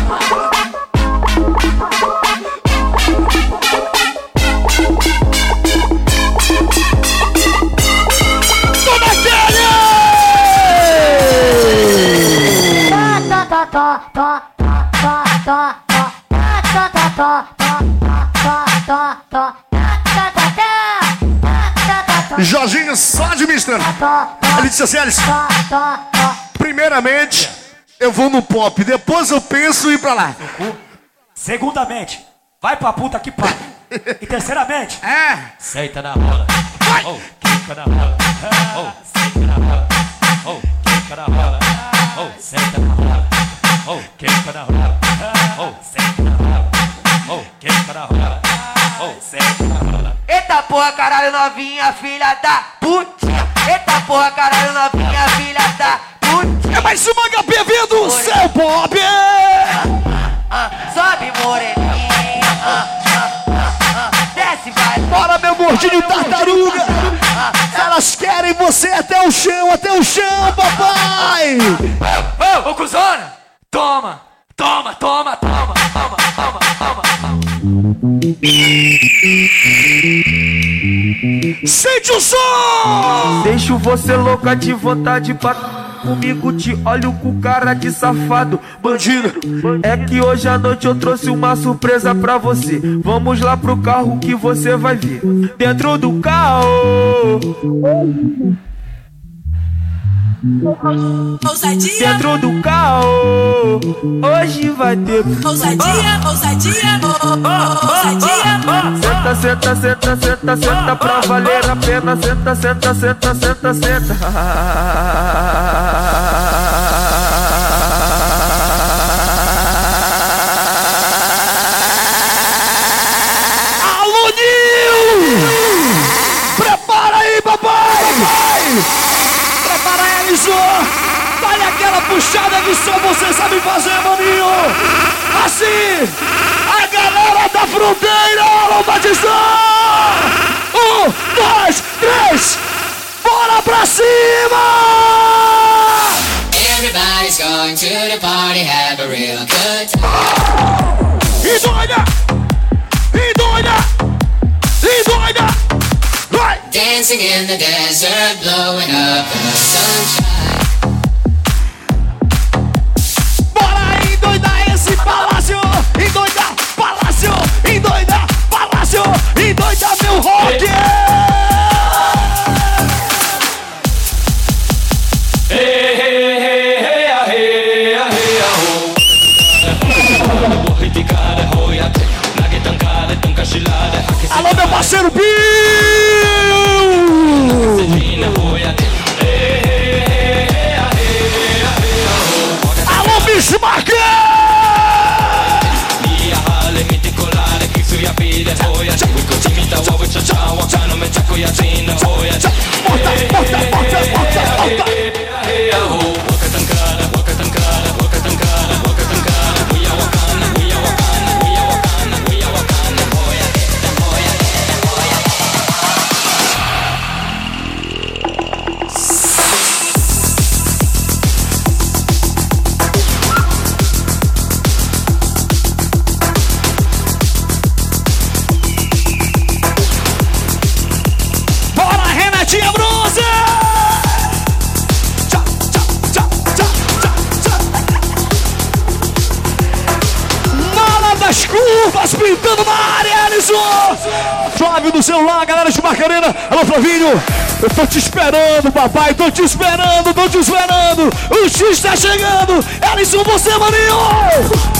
Jorginho só administrando. Ele disse assim, Alice, primeiramente eu vou no pop, depois eu penso em ir pra lá. Segundamente, vai pra puta que pariu. E terceiramente, é, senta na rola. Oh, quica na rola. Oh, senta na rola. Oh, quica na rola. Oh, senta na rola. Oh, quica na rola. Oh, senta na rola. Oh, quica na rola. Oh, senta na rola. Eita porra, caralho, novinha, filha da puta. Eita porra, caralho, novinha, filha da puta. É mais uma H P V do seu pop. Ah, sobe, moreninha. Ah, ah, ah, desce, vai. Bora, meu gordinho tartaruga. Elas querem você até o chão, até o chão, papai. Ô, ô, ô, cuzona. Toma, toma, toma, toma, toma, toma, toma. Sente o som! Deixo você louca de vontade pra comigo, te olho com cara de safado, bandido. É que hoje à noite eu trouxe uma surpresa pra você. Vamos lá pro carro que você vai ver. Dentro do carro, ousadia. Dentro do carro, hoje vai ter ousadia, ousadia, ousadia. Senta, senta, senta, senta, senta pra valer a pena. Senta, senta, senta, senta, senta. Alô, Nil! Prepara aí, papai! Prepara, Ellison! Dá-lhe aquela puxada que só você sabe fazer, maninho! Assim! A galera da fronteira! Alô, Batistão! Um, dois, três! Bora pra cima! Everybody's going to the party, have a real good time. E doida! E doida! E doida! Vai! Dancing in the desert, blowing up the sunshine. Bora endoidar esse palácio! Endoidar palácio! Endoidar palácio! Endoidar meu rock! Alô, meu parceiro Bill! chegando na área, Alisson! Flávio do celular, galera de Macarena. Alô, Flavinho, eu tô te esperando, papai, tô te esperando, tô te esperando. O X tá chegando. Alisson, você, maninho!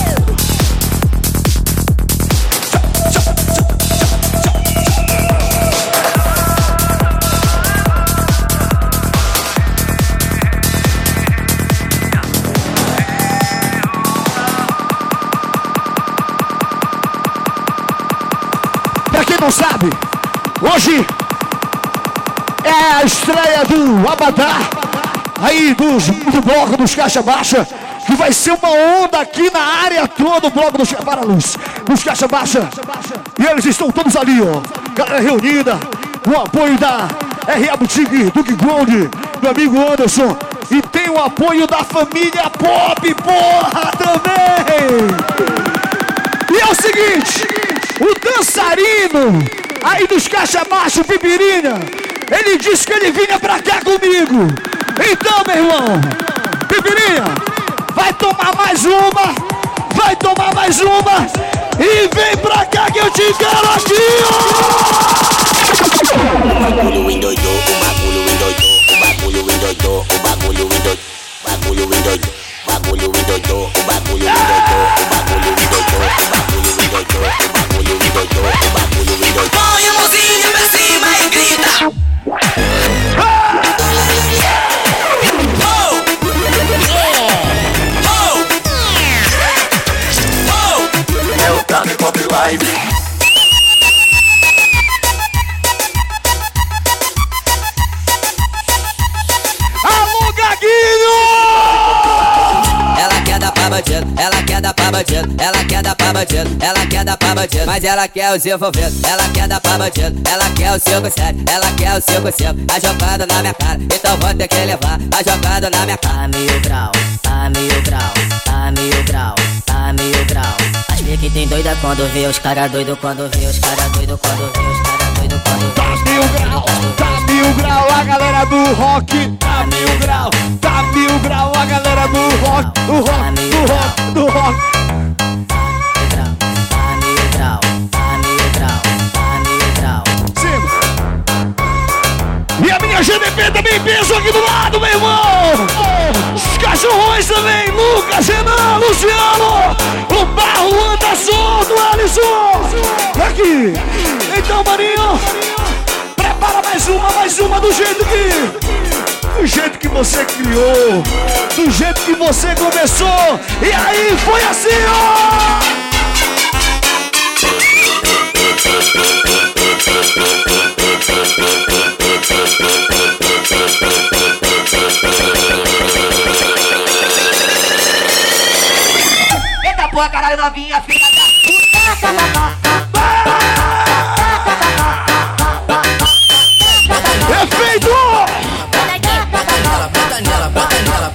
Não sabe, hoje é a estreia do Abadá, aí dos, do bloco dos Caixa Baixa, que vai ser uma onda aqui na área toda, o bloco dos, para luz, dos Caixa Baixa, e eles estão todos ali, ó, galera reunida, com o apoio da R A Boutique, Duke Gold, do amigo Anderson, e tem o apoio da família Pop, porra, também! E é o seguinte, o dançarino aí dos Caixa Baixa, o Pipirinha, ele disse que ele vinha pra cá comigo. Então, meu irmão, Pipirinha, vai tomar mais uma, vai tomar mais uma e vem pra cá que eu te quero aqui, ó! O bagulho endoidou, o bagulho endoidou, o bagulho endoidou, o bagulho endoidou, o bagulho endoidou, o bagulho endoidou, o bagulho endoidou, o bagulho endoidou, o bagulho endoidou, o bagulho endoidou, o bagulho endoidou. Põe a mãozinha pra cima e grita. É o Tami Pop Live. Alô, Gaguinho! Ela quer dar pra bandido, ela quer dar pra bandido, ela quer dar pra bandido, ela quer dar pra bandido, mas ela quer os envolvidos, ela quer dar pra bandido, ela quer o cinco sete, ela quer o cinco cinco, a jogada na minha cara, então vou ter que levar a jogada na minha cara. A mil grau, a mil grau, a mil grau, a mil grau. As pique tem doida quando vê os cara doido, quando vê os cara doido, quando vê os cara doido, quando vê os mil grau, tá mil grau, a galera do rock, tá mil grau, tá mil grau, a galera do rock, do rock, do rock, do rock. Tá mil grau, tá mil grau, tá mil grau. E a minha G D P também pensa aqui do lado, meu irmão. Os cachorrões também, Lucas, Renan, Luciano, o Barro anda solto, Alisson. Aqui, então, maninho, prepara mais uma, mais uma do jeito que, do jeito que você criou, do jeito que você começou. E aí, foi assim, ó. Eita porra, caralho, novinha, filha da Efeito! Bota nela, bota nela,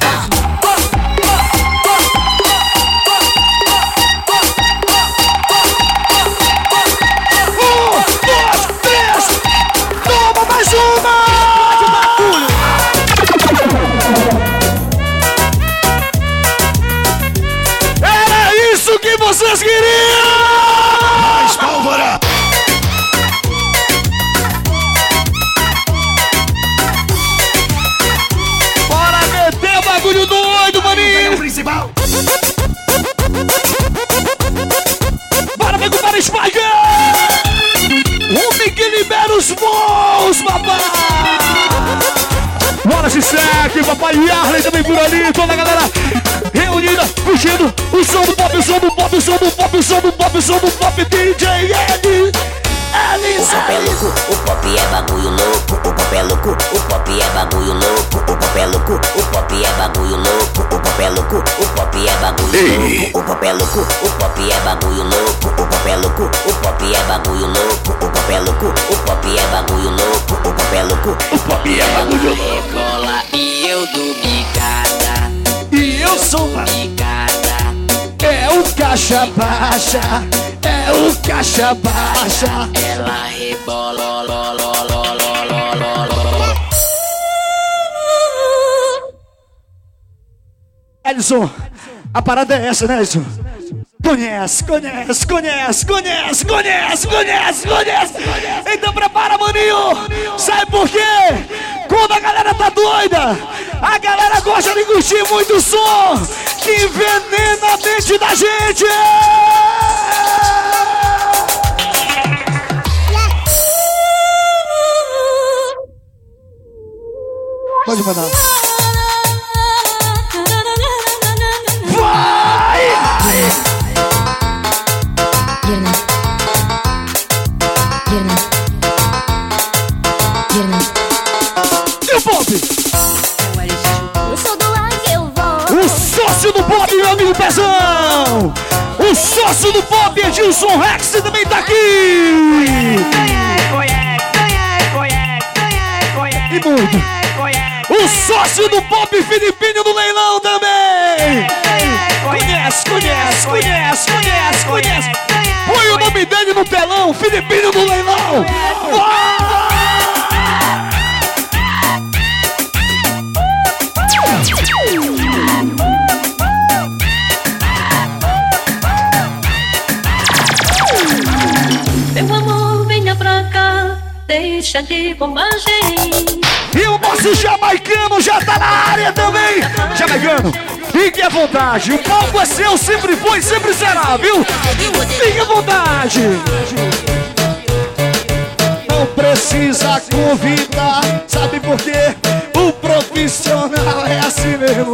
Um, dois, três! Toma mais uma! Era isso que vocês queriam! Mais pólvora! Bora meter bagulho doido, maninho! Principal! Bora ver com o Spike! Homem que libera os bons, papai! Bora se segue, papai Yarley também por ali, toda a galera reunida, curtindo o som do pop, o som do pop, o som do pop, o som do pop, o som do pop, D J Ed! O pop é louco, o pop é bagulho louco, o pop é louco, o pop é bagulho louco, o pop é louco, o pop é bagulho louco, o pop é louco, o pop é bagulho louco, o pop é louco, o pop é bagulho louco, o pop é louco, o pop é bagulho louco, o pop é louco, o pop é bagulho louco, o pop é louco, o pop é bagulho louco. Rebola e eu do bicada, e eu sou bicada, é o caixa baixa, é o caixa baixa. Ela rebola, lo, lo, lo, lo, lo, lo. Edson, a parada é essa, né, Edson? Conhece, conhece, conhece, conhece, conhece, conhece, conhece. Então prepara, maninho. Sabe por quê? Quando a galera tá doida, a galera gosta de curtir muito som que envenena a mente da gente. Pode mandar. Vai! Верно. Верно. Верно. E o Pop? Eu sou do ar que eu vou. O sócio do Pop, meu amigo Pezão! O sócio do Pop, Edilson Rex, também tá aqui! E muito! O sócio do Pop, Filipinho do Leilão também! Conhece, conhece, conhece, conhece, conhece! Põe o nome dele no telão, Filipinho do Leilão! Meu amor, venha pra cá, deixa de bobagem. E o nosso jamaicano já tá na área também! Jamaicano, fique à vontade, o palco é seu, sempre foi, sempre será, viu? Fique à vontade! Não precisa convidar, sabe por quê? O profissional é assim mesmo.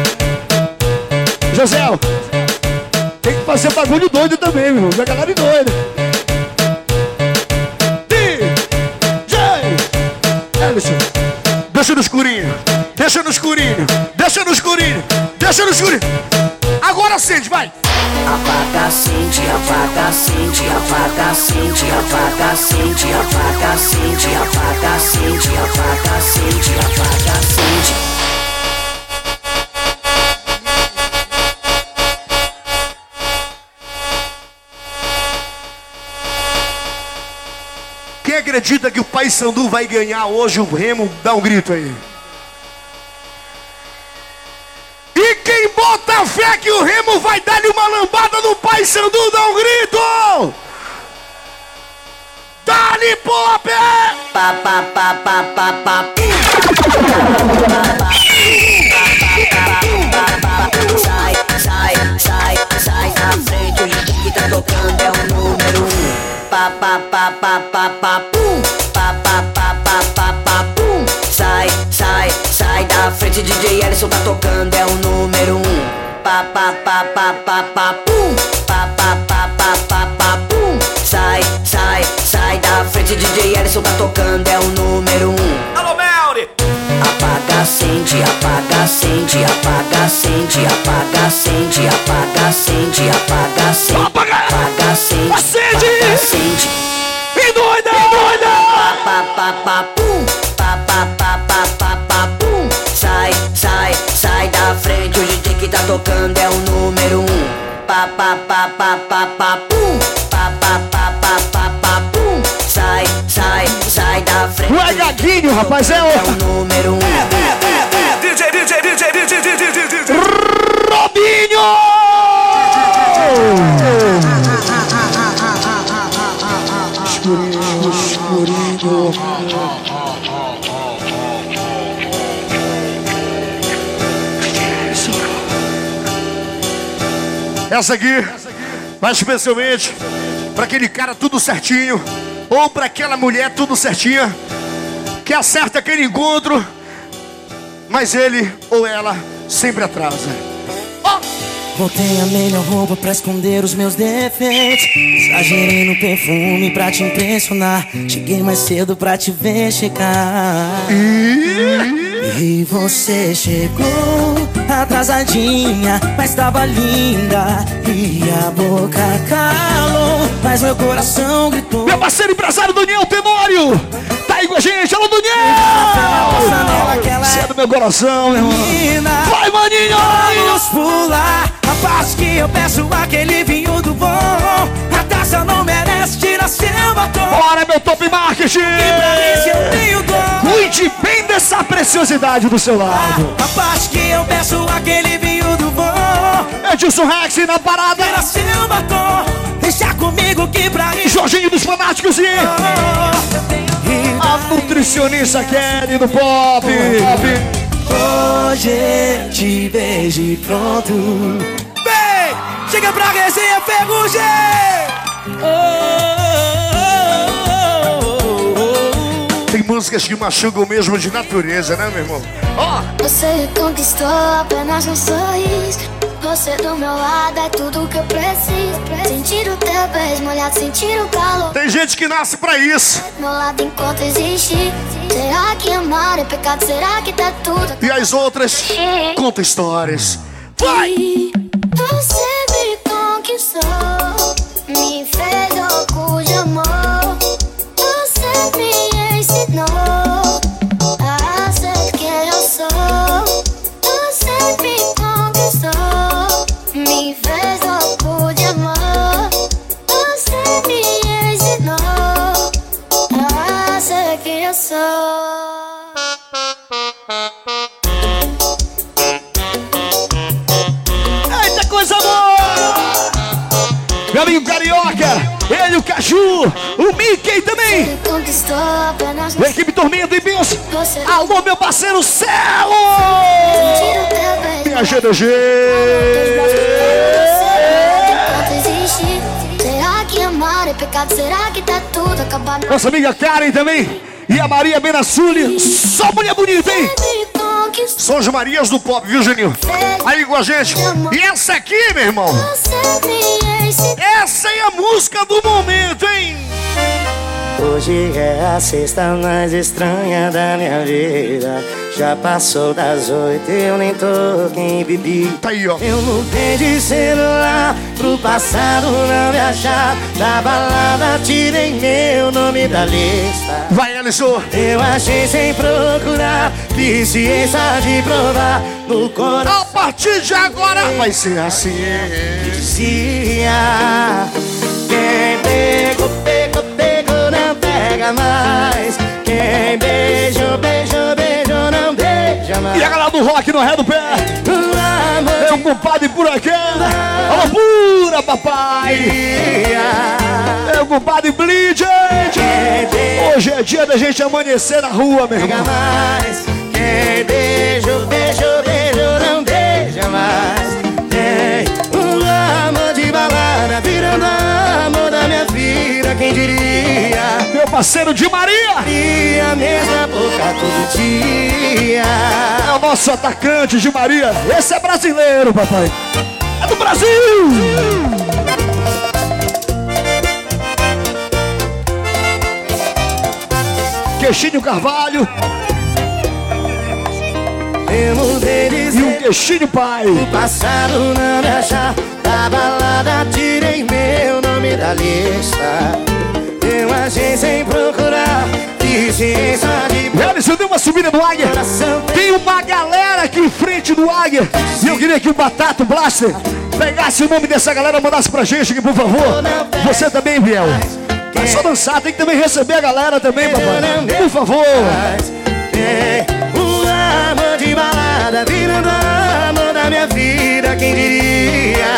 José, tem que fazer bagulho doido também, meu irmão, a galera é doida. D J Ellison, deixa no escurinho, deixa no escurinho, deixa no escurinho, deixa no escurinho. Agora acende, vai! Apaga, acende, apaga, acende, apaga, acende, apaga, acende, apaga, acende, apaga, acende, apaga, acende, apaga, acende. Quem acredita que o Paysandu vai ganhar hoje o Remo, dá um grito aí. E quem bota fé que o Remo vai dar-lhe uma lambada no Paysandu, dá um grito! Dá-lhe Pop! Pa, pa, pa, pa, pa, pa. Sai, sai, sai, sai da frente, hoje que tá tocando é o número um. Pa, pa, pa, pa, pa, pa, pum. Pa, pa, pa, pa, pa, pa, pum. Sai, sai, sai da frente, D J Ellison tá tocando é o número um. Pa, pa, pa, pa, pa, pa, pum. Pa, pa, pa, pa, pa, pa, pum. Sai, sai, sai da frente, D J Ellison tá tocando é o número um. Alô, Melri! Apaga, acende, apaga, acende, apaga, acende, apaga, acende, apaga, acende, apaga, acende, apaga, acende, acende, acende. E doida, doida! Pa, pa, pa, pa, pum. Pa, pa, pa, pa, pa, pa, pum. Sai, sai, sai da frente, o D J que tá tocando é o número um. Pa, pa, pa, pa, pa, pa, pum. Pa, pa, pa, pa, pa, pa, pum. Sai, sai, sai da frente. Ué, gaguinho, rapaz, é o... é o número um. D J, D J, D J, D J, D J, D J, Robinho! Escurinho, escurinho. Essa aqui, mas especialmente para aquele cara tudo certinho, ou para aquela mulher tudo certinha, que acerta aquele encontro, mas ele ou ela sempre atrasa. Botei a melhor roupa pra esconder os meus defeitos. Exagerei no perfume pra te impressionar. Cheguei mais cedo pra te ver chegar. E você chegou atrasadinha, mas tava linda. E a boca calou, mas meu coração gritou. Meu parceiro empresário Daniel Tenório tá aí com a gente. Alô, Daniel! Você é do meu coração, meu irmão. Vai, maninho! Vamos pular a parte que eu peço aquele vinho do bom. A taça Essa não merece tirar seu batom. Bora, meu top marketing! E pra isso eu tenho dó. Cuide bem dessa preciosidade do seu lado. A parte que eu peço aquele vinho do bom. Edilson Rex na parada. Tira seu batom, deixa comigo que pra isso. Jorginho dos Fanáticos e a nutricionista Kelly do Pop. Hoje te beijo e pronto. Vem, chega pra resenha, Ferrugem. Tem músicas que machucam mesmo de natureza, né, meu irmão? Ó! Oh. Você me conquistou apenas um sorriso. Você do meu lado é tudo que eu preciso. Sentir o teu beijo molhado, sentir o calor. Tem gente que nasce pra isso. Meu lado enquanto existir. Será que amar é pecado? Será que tá tudo? E as outras conta histórias. Vai! Você me conquistou, me fez louco de amor. Você me ensinou a ser quem eu sou. Você me conquistou, me fez louco de amor. Você me ensinou a ser quem eu sou. Eita, coisa boa! Meu amigo Carioca, ele, o Caju, o Mickey também. A equipe Tormenta e Bills. Alô, meu parceiro Celo! Minha G D G. Será que amar é pecado? Será que tá tudo acabado? Nossa amiga Karen também. E a Maria Benassuli. Só mulher bonita, hein? São as Marias do Pop, viu, Juninho? Aí com a gente. E essa aqui, meu irmão? Essa é a música do momento, hein? Hoje é a sexta mais estranha da minha vida. Já passou das oito, eu nem toquei em bebi. Tá aí, ó. Eu mudei de celular pro passado não me achar. Da balada tirei meu nome da lista. Vai, Alisson. Eu achei sem procurar, fiz ciência de provar no coração. A partir de agora vai ser assim. Dizia, quem pegou, pegou, pegou, não pega mais. Quem beijou, beijou, beijou, não beija mais. E a galera do rock no ré do pé. Meu compadre por aqui. Alô, pura, papai. Meu compadre Bleed. Hoje é dia da gente amanhecer na rua, meu irmão. Quem beijou, beijou, beijou, não beija mais. Tem um amor de balada virando amor da minha vida, quem diria? Meu parceiro de Maria. Maria, mesma boca todo dia. É o nosso atacante de Maria. Esse é brasileiro, papai. É do Brasil. Queixinho Carvalho. E um queixinho pai. O passado não me achar. Da balada tirei meu nome da lista. Eu achei sem procurar, fiz ciência de... Eles deu uma subida do Águia. Tem uma galera aqui em frente do Águia. E eu queria que o Batata Blaster pegasse o nome dessa galera e mandasse pra gente aqui, por favor. Você também, Biel. É só dançar, tem que também receber a galera também, papai. Por favor. Um amor de balada virando amor da minha vida, quem diria?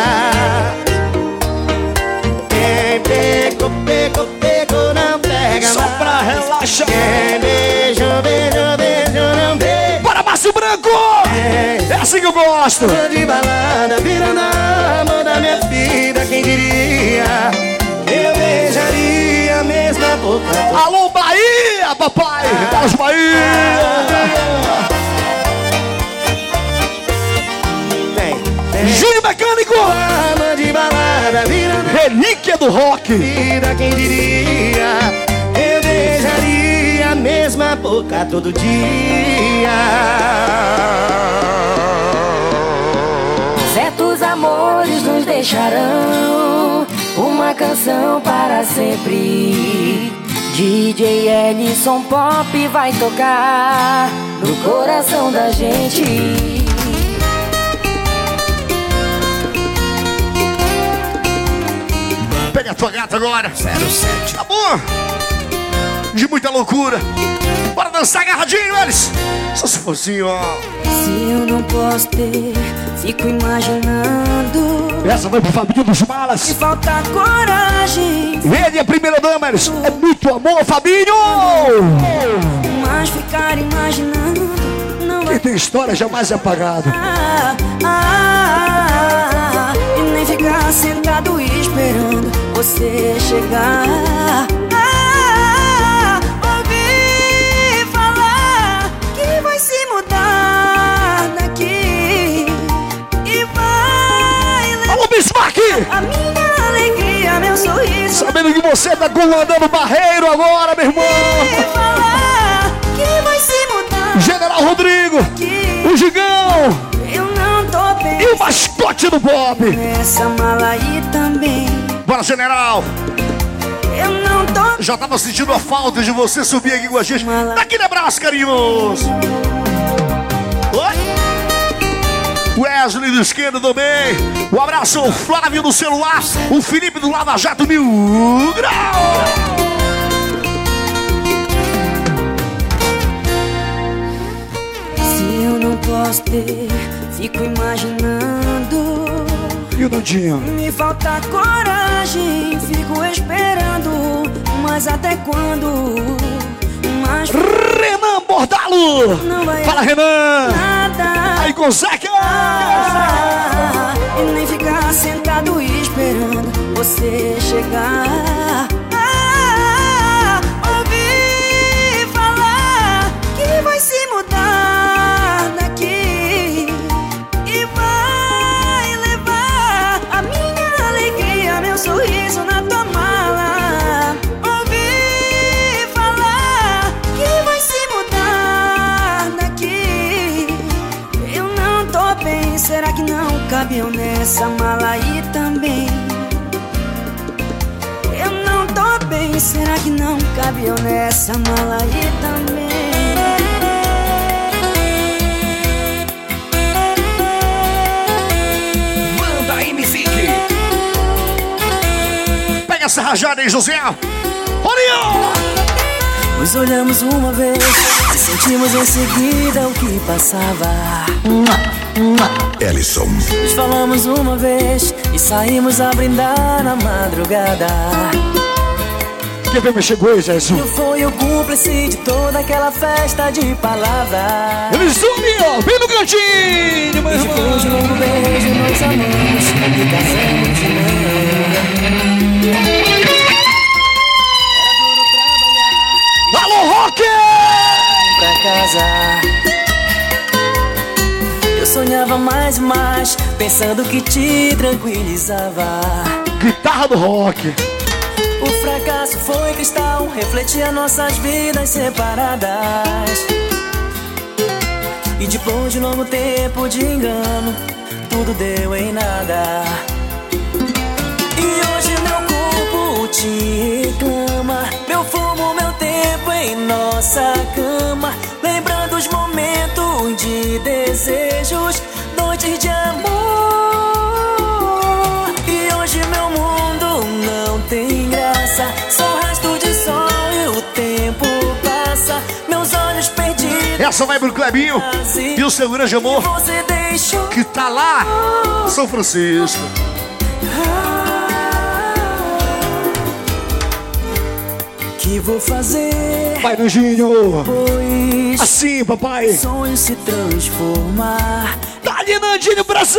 Quem pegou, pegou, pegou, não pega só mais. Só pra relaxar. Quem beijou, beijou, beijou, não beija. Bora, Márcio Branco! É, é assim que eu gosto. Amor de balada virando amor da minha vida, quem diria? Eu beijaria a mesma boca. Alô, Bahia, papai! Carlos Bahia! Vem, vem. Júnior Mecânico! Alma de balada virando relíquia do rock! Vida, quem diria? Eu beijaria a mesma boca todo dia. Certos amores nos deixarão uma canção para sempre. D J Ellison Pop vai tocar no coração da gente. Pega a tua gata agora. zero sete. Tá bom? De muita loucura. Bora dançar agarradinho, eles. Só se fosse, ó. Se eu não posso ter, fico imaginando. Essa vai pro Fabinho dos Malas. E falta coragem. Ele é a primeira dama, eles. É muito amor, Fabinho. Mas ficar imaginando não vai. Quem tem história jamais é apagado. Ah, ah, ah, e nem ficar sentado esperando você chegar. Ah, ouvi falar que vai se mudar daqui e vai levar. Alô, Bismarck! A minha alegria, meu sorriso. Sabendo que você tá comandando o barreiro agora, meu irmão. E falar que vai se mudar. General Rodrigo, aqui. O Gigão. Eu não tô bem. E o mascote do Bob. Nessa mala aí também. Bora, General. Eu não tô. Já tava sentindo a falta de você subir aqui com a gente. Daquele abraço, carinhoso. Oi? Wesley do Esquerdo também. Um abraço ao Flávio do celular. O Felipe do Lava Jato Mil Grau. Se eu não posso ter, fico imaginando. E o Nandinho? Me falta coragem, fico esperando. Mas até quando? Mas Renan Bordalo! Não vai fala, Renan! Nada. Aí, Gonzaga! Ah, e nem ficar sentado esperando você chegar. Ah, ouvi falar que vai se mudar daqui e vai levar a minha alegria, meu sorriso na tua mala. Ouvi falar que vai se mudar daqui. Eu não tô bem, será que não cabe eu nessa mala aí também? Eu não tô bem, será que não cabe eu nessa mala aí também? Manda aí, Music! Pega essa rajada aí, José! Orião! Nos olhamos uma vez e sentimos em seguida o que passava. Ellison. Nos falamos uma vez e saímos a brindar na madrugada. Quem veio mexer com isso, Jesus? Eu fui o cúmplice de toda aquela festa de palavras. Eles sumiram, bem no cantinho, meu irmão. E depois de um longo beijo nós amamos e casamos de manhã. Alô, Rock! Pra casa. Eu sonhava mais e mais, pensando que te tranquilizava. Guitarra do Rock. O fracasso foi cristal, refletia nossas vidas separadas. E depois de longo tempo de engano, tudo deu em nada. E hoje meu corpo te reclama, meu fumo, meu tempo em nossa cama, lembrando os momentos de desejos, noites de amor. E hoje meu mundo não tem graça, só resto de sol e o tempo passa, meus olhos perdidos. Essa vai pro Clebinho e o seu grande amor que tá lá, São Francisco. Que vou fazer? Vai, Nandinho! Pois assim, papai! Sonho se transformar. Dá-lhe, Nandinho, bração!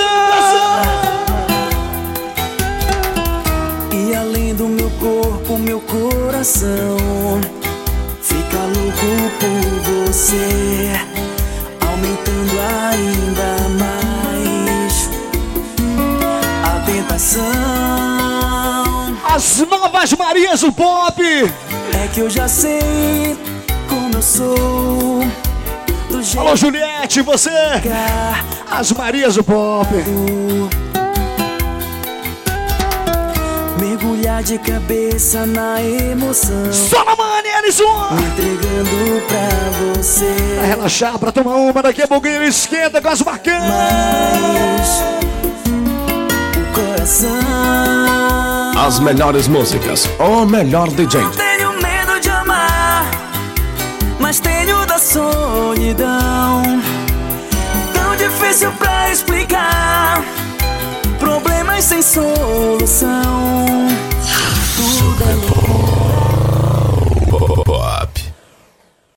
E além do meu corpo, meu coração fica louco por você, aumentando ainda mais a tentação. As novas Marias do Pop! É que eu já sei como eu sou. Do jeito. Alô, Juliette, você! As Marias do Pop! Mergulhar de cabeça na emoção. Só na manhã, Ellison! Me entregando pra você. Pra relaxar, pra tomar uma, daqui a pouquinho ele esquenta com as marcantes. Mas o coração As melhores músicas, o melhor D J. Não tenho medo de amar, mas tenho da solidão. Tão difícil pra explicar, problemas sem solução. Tudo é